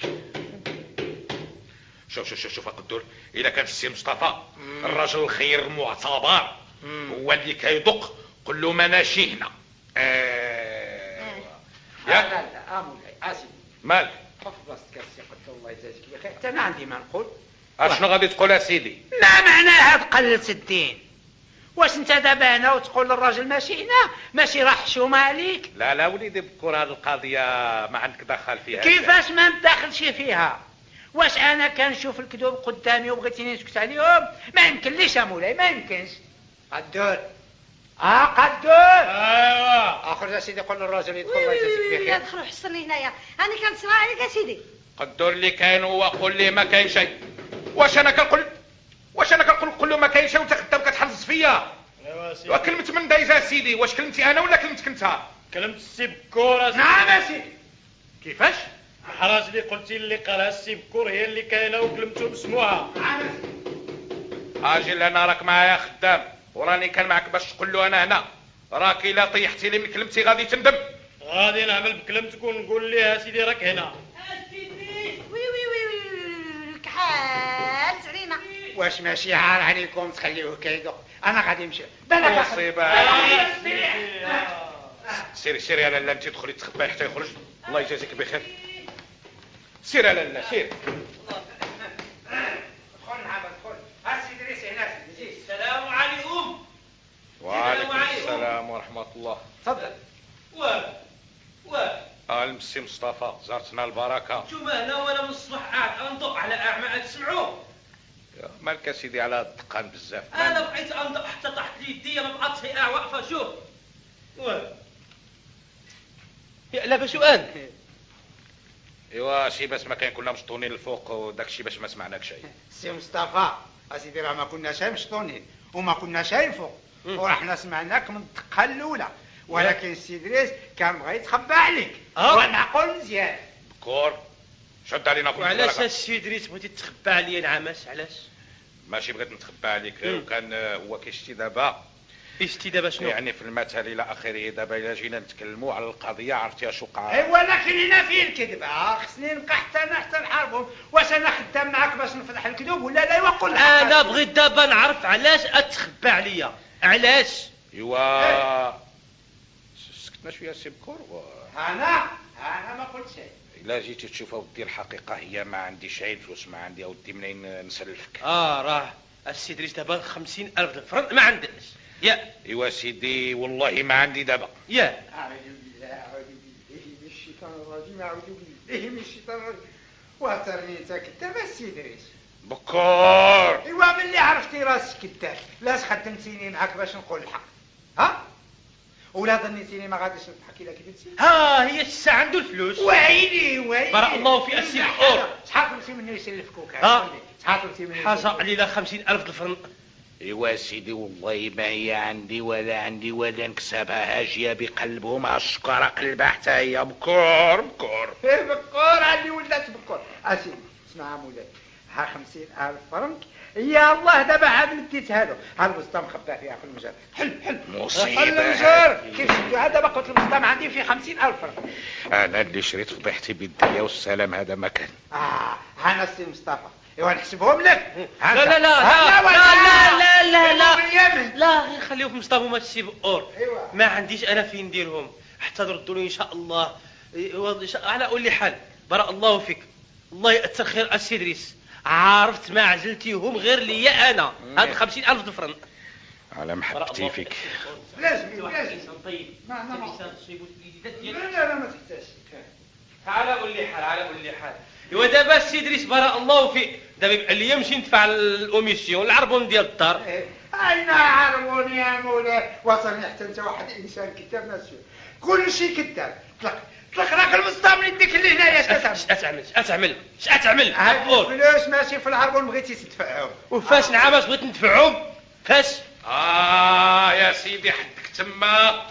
شوف شوف شوف شوف قدور، إلا كان السي مصطفى الرجل الخير المعتبر هو اللي كيدق، قل له ما ناشي هنا. آه. لا لا لا امولاي اسيدي مالك؟ خف بلاصتك السي قدر الله يجازيك بخير. حتى انا عندي ما نقول. اشنو غادي تقول يا سيدي؟ ما معناها تقللت الدين؟ واش انت دابا هنا وتقول للراجل ماشي هنا ماشي راح حشومه عليك؟ لا لا وليدي بكور هذه القضيه ما عندك دخل فيها. كيفاش ما ندخلش فيها؟ واش انا كنشوف الكذوب قدامي وبغيتيني نسكت عليهم؟ ما يمكنليش يا مولاي، ما يمكنش. قدور اه قدور. ايوا اخرج يا سيدي قول للراجل يدخل الله يجازيك بخير. دخلوا حصلني هنايا انا كنصرا عليك يا سيدي. قدور اللي كاين هو قول لي ما كاين شيء. واش انا كنقول واش انا كنقول قول له ما كاين شيء وانت خدام كتحرص فيا؟ ايوا سيدي. وكلمت من دايزه سيدي، واش كلمتي انا ولا كلمتك انت؟ كلمت السي بكور. نعم يا سيدي. كيفاش؟ الحراج اللي قلتي اللي قالها السي بكور هي اللي كاينه وكلمته مسموعه. نعم يا سيدي. اجي انا راك معايا خدام وراني كان معك باش تقول له انا هنا، راك الا طيحتي لي من كلمتي غادي تندم. غادي نعمل بكلمتك ونقول ليه سيدي راك هنا. سيدي وي وي وي وي الكحال علينا. واش ماشي عار عليكم تخليوه كيدق؟ انا غادي نمشي. بالك مصيبه. سيري سيري يا لالا انت دخلي تخباي حتى يخرج. الله يجازيك بخير. سير يا لالا سير. دخل نعم دخل. اسيدي ريسي هنا سيدي. السلام عليكم. وعليكم السلام ورحمه الله. تفضل. واه واه المسي مصطفى زارتنا البركه. نتوما هنا وانا من الصبح قاعد انطق على اعمى تسمعوا. مالك سيدي على الدقان بزاف؟ انا بقيت انطق حتى طاحت لي يديا ما بقات هي واقفه. شوف واه يا لا سؤال. ايوا شي باش ما كان كنا مشطونين الفوق وداك الشيء باش ما سمعناك شيء. سي مصطفى اسيدي راه ما كناش مشطونين وما كناش فوق ورحنا سمعناك من الدقه الاولى، ولكن السي دريس كان بغا يتخبى عليك. ونعقل مزيان. بكور شد علينا كل. وعلاش السي دريس بغيتي تخبى عليا نعماس؟ علاش؟ ماشي بغيت نتخبى عليك غير وكان هو كيشتي دابا. اشتي دابا شنو؟ يعني في المثل الى اخره. دابا الا جينا نتكلموا على القضيه عرفتي اش وقع. اي ولكن هنا فيه الكذب. اه خصني نبقى حتى انا حتى نحاربهم. واش انا خدام معاك باش نفضح الكذوب ولا لا؟ يوقل انا بغيت دابا نعرف علاش اتخبى عليا. علاش؟ ايوا سكتنا شويه سي بكور و... انا انا ما قلت شيء. الا جيتي تشوف اودي الحقيقه هي ما عنديش عين فلوس، ما عندي اودي منين نسلفك. اه راه السي دريس دابا خمسين الف الفرنك ما عندناش. يا ايوا سيدي والله ما عندي دابا. يا اعوذ بالله اعوذ بالله من الشيطان الرجيم اعوذ بالله من الشيطان الرجيم. واترني انت كذاب السي دريس. بكور. ايوا ملي عرفتي راسك كذاب لاش خدمتيني معاك باش نقول الحق؟ ها؟ ولا ظنيتيني ما غاديش نضحك الا كذبتي؟ ها هي الساعة عنده الفلوس. ويلي ويلي بارك الله في السي بؤور. شحال طلبتي منه يسلفكوك؟ ها شحال طلبتي منه؟ حاجة علينا خمسين ألف الفرن. ايوا سيدي والله ما هي عندي ولا عندي ولا نكسبها هاجيه بقلبهم على الشكاره قلبها حتى هي. بكور بكور ايه بكور علي ولات بكور. اسيدي اسمع مولاي، ها خمسين ألف فرنك يا الله دابا عاد مديتها له. ها البسطام خباه فيها في المجر. حل حل مصيبه. حل المجر كيف شفتوها دابا؟ قلت البسطام عندي فيه خمسين ألف فرنك. انا اللي شريت فضيحتي بيديا والسلام هذا ما كان. اه ها السي مصطفى ايوا نحسبهم لك. لا لا لا لا لا لا لا لا غير خليهم مصطفى وما السي بؤور. ما عنديش انا فين نديرهم حتى تردوا لي ان شاء الله. على كل حال بارك الله فيك، الله يأثر خير السي ادريس. عرفت ما عزلتيهم غير ليا انا هاد خمسين ألف الفرن على محبتي فيك. لازم لازم طيب ما ما لا لا لا ما تحتاجش. على كل حال على كل حال ايوا دابا السي ادريس بارك الله فيك، دابا يبقى لي نمشي ندفع الاوميسيون العربون ديال الدار. اين عربون يا مولاي؟ وصلني حتى انت واحد انسان كذاب مسيو، كل شيء كذاب. طلق طلق راك المسطام اللي يديك اللي هنايا. اش تعمل اش تعمل اش تعمل؟ هاد الفلوس ماشي في العربون بغيتي تدفعهم. وفاش نعم بغيت ندفعهم فاش؟ اه يا سيدي حدك تما.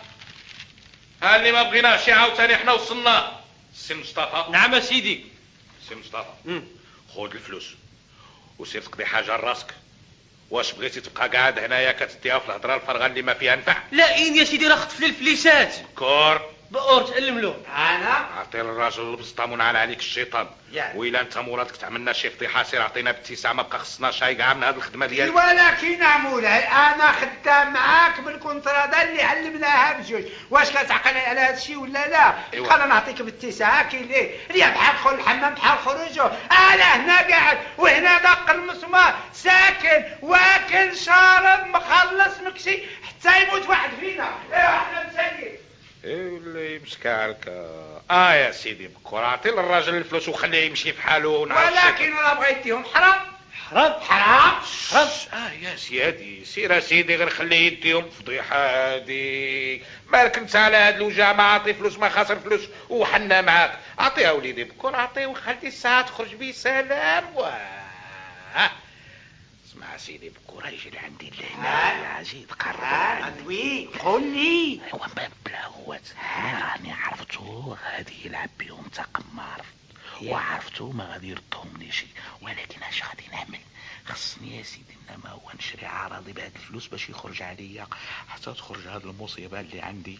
ها اللي ما بغيناش عاوتاني حنا وصلنا. السي مصطفى. نعم سيدي. السي مصطفى خذ الفلوس وسير تقضي حاجه لراسك. واش بغيتي تبقى قاعد هنايا كتديها في الهضره الفارغه اللي ما فيها نفع؟ لا إن يا سيدي راه خطف لي الفليسات. كور بؤور تعلم له. انا عطي للراجل البسطام ونعل عليك الشيطان. وإلا انت مرادك تعملنا شي فضيحه سير عطينا بابتسامه ما بقى خصنا شي كاع من هذه الخدمه ديالك. ولكن مولاي انا خدام معاك بالكونترادا اللي علمناها بجوج. واش كتعقل على هذا الشيء ولا لا؟ خلينا نعطيك بابتسامه كاين ليه اللي بحال دخل الحمام بحال خروجه. انا هنا قاعد وهنا دق المسمار ساكن واكل شارب مخلص مكسي حتى يموت واحد فينا. ايوا احنا مسالين. ايه ولا يمسك عليك. اه يا سيدي بكره عطي للراجل الفلوس وخليه يمشي في حاله. ولكن انا بغيت يديهم حرام حرام حرام حرام. اه يا سيدي سير سيدي غير خليه يديهم فضيحه هادي. مالك انت على هاد الوجع؟ ما عطي فلوس ما خسر فلوس وحنا معاك. عطيها وليدي بكره عطيه وخلي الساعه تخرج بسلام. واه اسمع سيدي بكره يجي لعندي لهنا يزيد قرب ادوي قول لي. ايوا بلا غوات راني عرفتو غادي يلعب بيهم تا قمار وعرفتو ما غادي يردهم شي. ولكن اش غادي نعمل؟ خصني يا سيدي انما هو نشري عراضي بهاد الفلوس باش يخرج عليا حتى تخرج هاد المصيبه اللي عندي.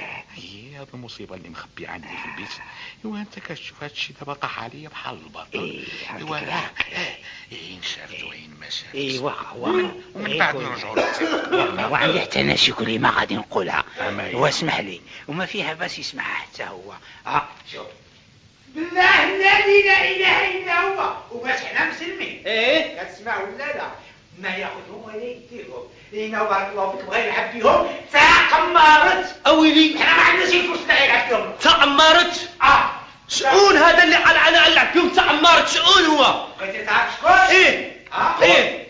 هي هاد المصيبه اللي مخبيه عندي في البيت. ايوا انت كتشوف هاد الشيء دابا طاح عليا بحال البطل. ايوا ايه نشردو وين ما شردش. ايوا ومن بعد نرجعوا للتفاق. وعندي حتى انا شي كلمه غادي نقولها واسمح لي وما فيها باس يسمعها حتى هو. ها شوف بالله الذي لا اله الا هو وباش حنا مسلمين. ايه كتسمع ولا لا؟ ما ياخذهم ولا يديهم. لينا بارك الله فيك بغا يلعب بيهم تعمرت. اويلي حنا ما عندناش فلوس لا يلعب بيهم. تعمرت. اه شؤون هذا اللي على انا العب بيهم تعمرت شؤون هو؟ بغيتي تعرف شكون؟ ايه اه ايه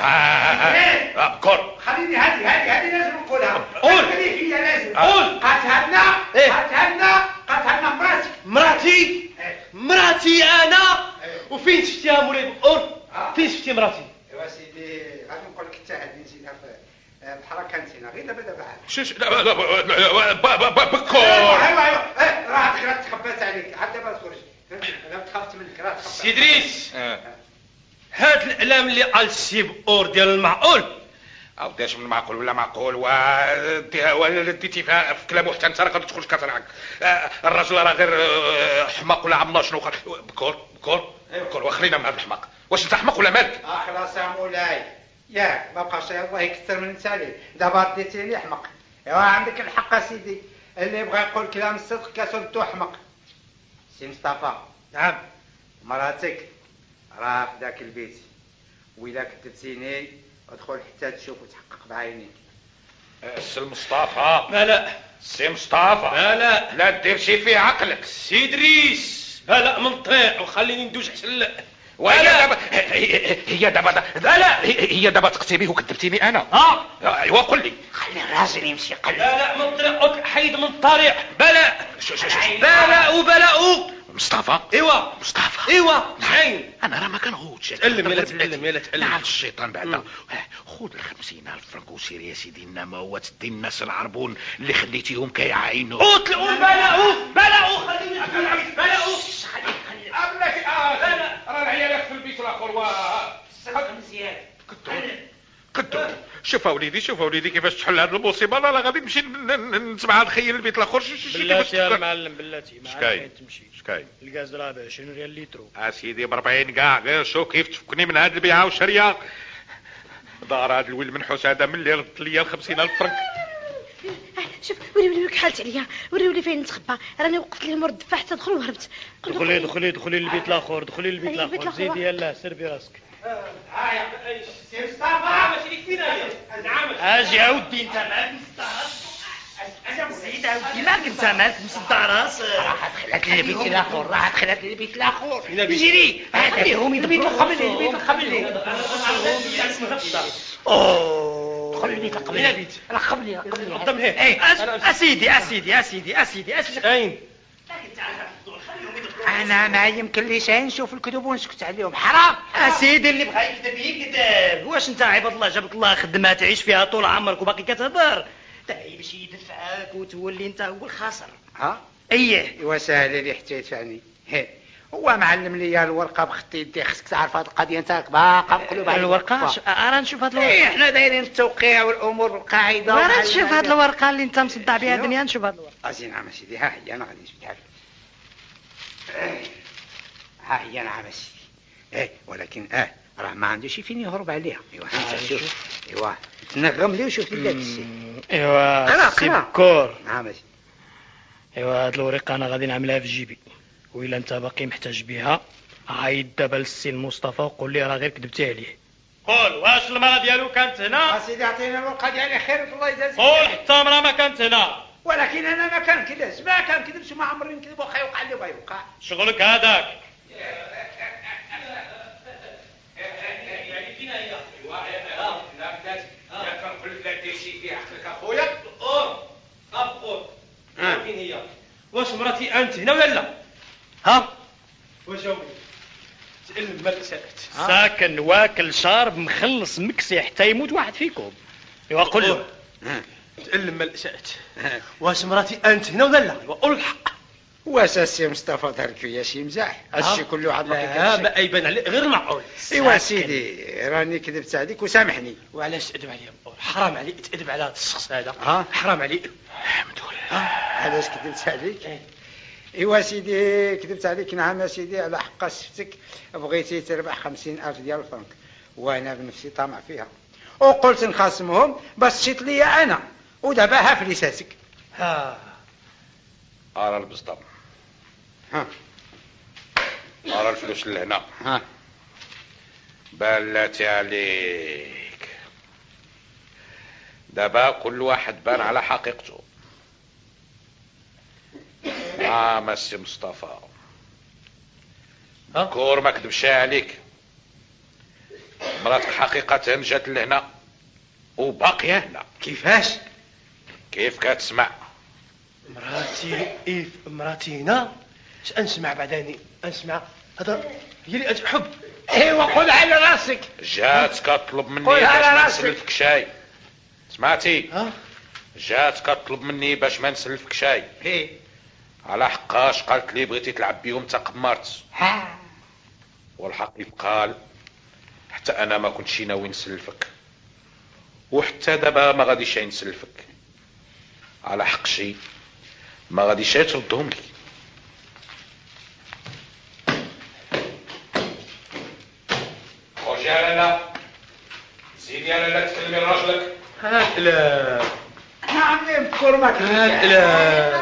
اه بكر خليني هذه هذه هذه لازم نقولها. قول. خلي فيا لازم قول. قتلنا إيه؟ قتلنا قتلنا مراتي. مراتي مراتي انا. وفين شفتيها مولاي بؤور؟ آه. فين شفتي مراتي؟ ايوا سيدي غادي نقول لك حتى هذه نسيتها في الحركه نسينا غير دابا دابا عاد. شوش لا لا لا بكر. ايوا ايوا ايوا راه هذيك راه تخبات عليك عاد دابا تخرج. انا تخافت منك راه تخبات. سي ادريس هاد الاعلام اللي قال السي بؤور ديال المعقول او داش من معقول ولا معقول وديتي في كلامه حتى انت راه غادي تخرج كترعك. الراجل راه غير حماق ولا عم شنو. بكر بكر بكر وخلينا من هذا الحماق. واش انت حماق ولا مالك؟ اه خلاص يا مولاي ياك ما بقاش الله يكثر من نسالي دابا ديتيني حمق. ايوا عندك الحق سيدي اللي بغى يقول كلام الصدق كسرتو حمق. سي مصطفى. نعم. مراتك راه في ذاك البيت وإلا كذبتيني ادخل حتى تشوف وتحقق بعينيك. السي مصطفى. لا لا سي مصطفى. لا لا لا دير شي في عقلك. سي ادريس بلا منطيق وخليني ندوز حسن. وهي دابا هي دابا لا هي دابا تقتبيه وكذبتيني انا. ها ايوا قل لي. خلي الراجل يمشي قلب. لا لا من الطريق حيد من الطريق. بلاء بلاء وبلاء مصطفى. ايوا مصطفى. ايوا عين. انا راه ما كنغوتش. تعلم يلا تعلم يلا تعلم. نعم الشيطان بعدا. خذ الخمسين الف فرنك وسير يا سيدي انما هو تدي الناس العربون اللي خليتيهم كيعاينوا. قتلوا بلاء بلاء خليني بلاء. خلي خلي ابلك اه راه العيالات في البيت الاخر واه مزيان. كدو. شوف اوليدي شوف اوليدي كيفاش تحل هذه المصيبه. لا لا غادي نمشي نسمع نخيل البيت الاخر. بلاتي يا المعلم بلاتي ما شكاين عاد تمشي. شكاين الغاز راه ب عشرين ريال ليترو. اسيدي ب أربعين كاع. غير شوف كيف تفكني من هذه البيعه والشريه. دار هذا الويل المنحوس هذا من اللي رد ليا ال خمسين الف فرنك. شوف وري وري كحالت عليا وري وري فين نتخبى. راني وقفت لهم ورد الدفاع حتى دخلوا وهربت. دخلي دخلي دخلي للبيت الاخر دخلي للبيت الاخر زيدي يلا سير براسك. ها يا سير مصطفى ماشي ليك فينا نعم. اجي عاودي انت معاك مصدع راس. سيد عاودي معاك انت معاك مصدع راس. راح دخلت للبيت الاخر راح دخلت للبيت الاخر. جيري خليهم يدخلوا الخبل البيت الخبل. اوه دخل البيت القبل. البيت لا قبلي قبلي قدام هيك. اسيدي اسيدي اسيدي اسيدي اسيدي. اين انا ما يمكن ليش نشوف الكذوب ونسكت عليهم. حرام. اسيدي اللي بغا يكذب يكذب. واش انت عباد الله جابك الله خدمه تعيش فيها طول عمرك وباقي كتهضر. تاهي باش يدفعك وتولي انت هو الخاسر. ها ايه ايوا ساهله اللي حتى يدفعني. هو معلم لي الورقه بخطي يدي. خصك تعرف هذه القضيه انت باقا مقلوب على الورقه. راه نشوف هذه الورقه. ايه احنا دايرين التوقيع والامور بالقاعده. راه نشوف هذه الورقه اللي انت مصدع بها الدنيا. نشوف هذه الورقه. ازين نعم سيدي. ها هي انا غادي نثبتها لك. ها هي نعم سيدي. ايه ولكن اه راه ما عندوش فين يهرب عليها. ايوا انت شوف. ايوا تنغم لي وشوف لي السي. ايوا سي بكور. نعم سيدي. ايوا هاد الورقه انا غادي نعملها في جيبي. وإلا انت باقي محتاج بها عايد دابا للسي المصطفى وقول لي راه غير كذبتي عليه. قول واش المراه ديالو كانت هنا؟ سيدي عطينا الورقه ديالي خير الله يجازيك. قول حتى المراه ما كانت هنا. ولكن انا ما كنكذبش ما كنكذبش وما عمري نكذب. واخا يوقع اللي بغا يوقع. شغلك هذاك. فين هي؟ واش مراتي انت هنا ولا لا؟ ها واش جاوبني. تألم ما ساكت ساكن واكل شارب مخلص مكسي حتى يموت واحد فيكم. ايوا قول له. تألم ما ساكت. واش مراتي انت هنا ولا لا؟ قول الحق. واش السي مصطفى دارك فيا شي مزاح؟ هادشي كله عاد ما لا ما يبان عليه غير المعقول. ايوا سيدي راني كذبت عليك وسامحني. وعلاش تأدب عليا؟ حرام عليك تأدب على هذا الشخص هذا. حرام عليك. الحمد لله. علاش كذبت عليك؟ ايوا سيدي كذبت عليك نعم سيدي على حق شفتك بغيتي تربح خمسين الف ديال الفرنك وانا بنفسي طامع فيها وقلت نخاصمهم باش تشيط ليا انا ودابا ها فليساتك. ها ارى البصدم. ها ارى الفلوس لهنا. ها بلاتي عليك. دابا كل واحد بان على حقيقته. نعم السي مصطفى. كور ما كذبش عليك. مراتك حقيقة جات لهنا وباقية هنا. كيفاش؟ كيف كتسمع؟ مراتي إيه مراتي هنا. اش انسمع بعداني انسمع هذا هي اللي حب. ايوا قول على راسك. جات كطلب مني باش ما نسلفك شاي. سمعتي؟ ها جات كطلب مني باش ما نسلفك شاي. ايه على حقاش قالت لي بغيتي تلعب بيهم تقمرت. ها والحق يبقال حتى انا ما كنتش ناوي نسلفك وحتى دابا ما غاديش نسلفك. على حق شي ما غاديش تردهم لي. خرجي يا لالا. زيدي يا لالا تكلمي راجلك. ها لا نعم نذكر ما ها لا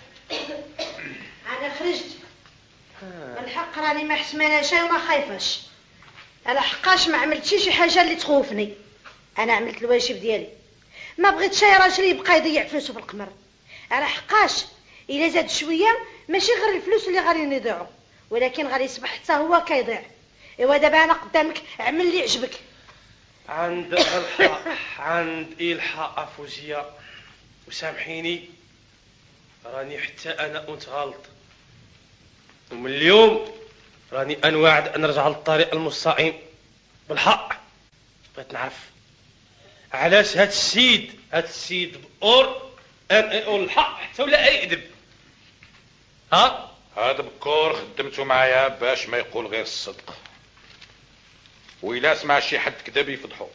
انا خرجت. الحق راني ما حسماناش وما خايفاش. على حقاش ما عملتش شي حاجه اللي تخوفني. انا عملت الواجب ديالي. ما بغيتش شي راجل يبقى يضيع فلوسه في القمر. على حقاش الا زاد شويه ماشي غير الفلوس اللي غادي يضيعوا ولكن غادي يصبح حتى هو كيضيع. ايوا دابا انا قدامك اعمل اللي يعجبك. عند الحق عند الحق افوزيه وسامحيني راني حتى انا كنت غلط، ومن اليوم راني انواعد ان نرجع للطريق المستقيم بالحق. بغيت نعرف علاش هاد السيد هاد السيد بقور ان يقول الحق حتى ولا يكذب؟ ها هذا بكور خدمته معايا باش ما يقول غير الصدق، وإلا سمع شي حد كذب يفضحو،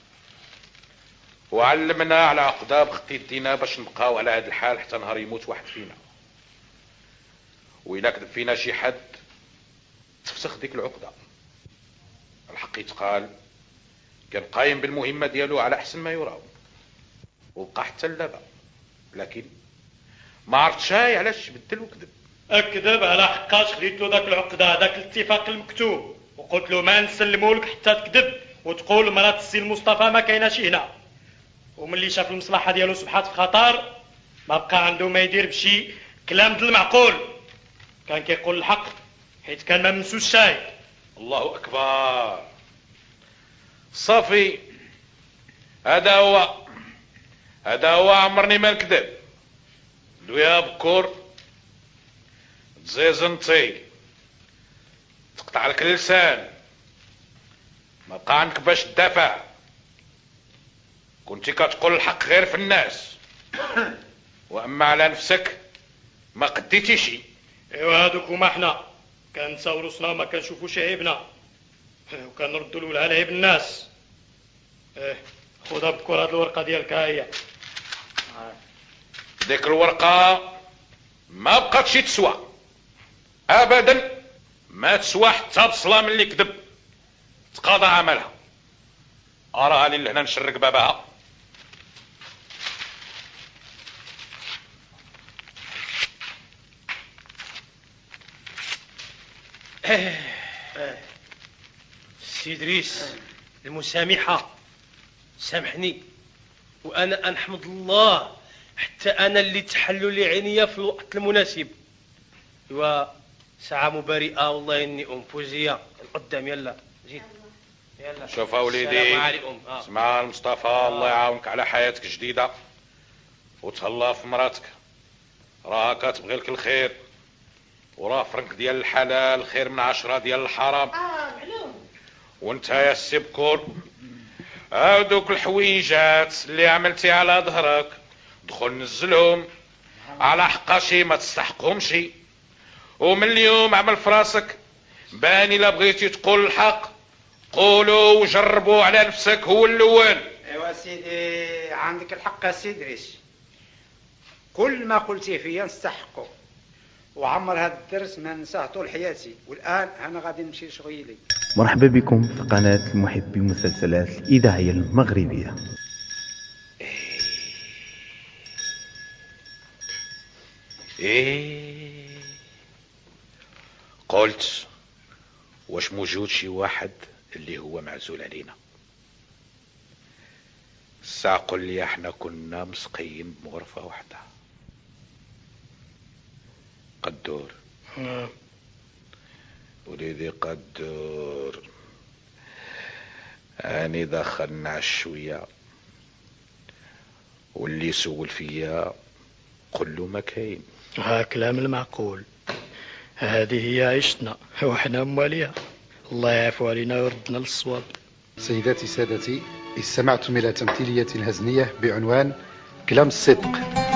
وعلمنا على عقده بخطي يدينا باش نبقاو على هذا الحال حتى نهار يموت واحد فينا، وإلا كذب فينا شي حد تفسخ ديك العقده. الحق يتقال كان قايم بالمهمه ديالو على احسن ما يرام، وبقى حتى اللبا، لكن ما عرفتش شاي علاش بدل وكذب. اكذب على حقاش خديتو داك العقده داك الاتفاق المكتوب وقلت له ما نسلمو لك حتى تكذب وتقول مرات السي المصطفى ما كايناش هنا، وملي شاف المصلحه ديالو سبحات في خطر ما بقى عنده ما يدير بشي كلام ديال المعقول، كان كيقول الحق حيت كان ما منسوش شاي. الله اكبر، صافي هذا هو هذا هو عمرني ما نكذب. لو يا بكور تزيزنتي تقطع لك اللسان، ما بقى عندك باش تدافع، كنتي كتقول الحق غير في الناس، واما على نفسك ما قديتي شي. ايوا هادوك هما حنا كنساو راسنا وما كنشوفوش عيبنا وكنردوا الاولى على عيب الناس. ايه خذها بكره هاد الورقه ديالك ها هي. ديك الورقه ما بقاتش تسوى ابدا، ما تسوى حتى بصلام اللي كذب تقاضى عملها. اراها لي لهنا نشرك بابها. سي ادريس المسامحه سامحني، وانا انحمد الله حتى انا اللي تحلوا لي عينيا في الوقت المناسب. ايوا ساعه مبارئه والله اني ام فوزيه القدام. يلا زيد يلا. شوف اوليدي اسمع المصطفى، آه. الله يعاونك على حياتك جديده وتهلا في مراتك، راها كتبغي لك الخير، وراه فرنك ديال الحلال خير من عشرة ديال الحرام. اه معلوم. وانت يا سي بكور هادوك الحويجات اللي عملتي على ظهرك دخل نزلهم على حقاشي ما تستحقهمش، ومن اليوم عمل فراسك باني لا بغيتي تقول الحق قولوا وجربوا على نفسك هو الاول. ايوا سيدي عندك الحق يا سي ادريس، كل ما قلتيه فيا نستحقه، وعمر هذا الدرس ما ننساه طول حياتي، والان انا غادي نمشي لشغيلي. مرحبا بكم في قناة محبي المسلسلات الإذاعية المغربية. ايه قلت واش موجود شي واحد اللي هو معزول علينا؟ الساعة قل لي احنا كنا مسقيين بغرفة واحدة. قدور وليدي قدور، اني دخلنا شوية واللي يسول فيا قل له ما كاين. ها كلام المعقول، هذه هي عيشتنا وحنا مواليها، الله يعفو علينا ويردنا للصواب. سيداتي سادتي، استمعتم إلى تمثيلية هزنية بعنوان كلام الصدق.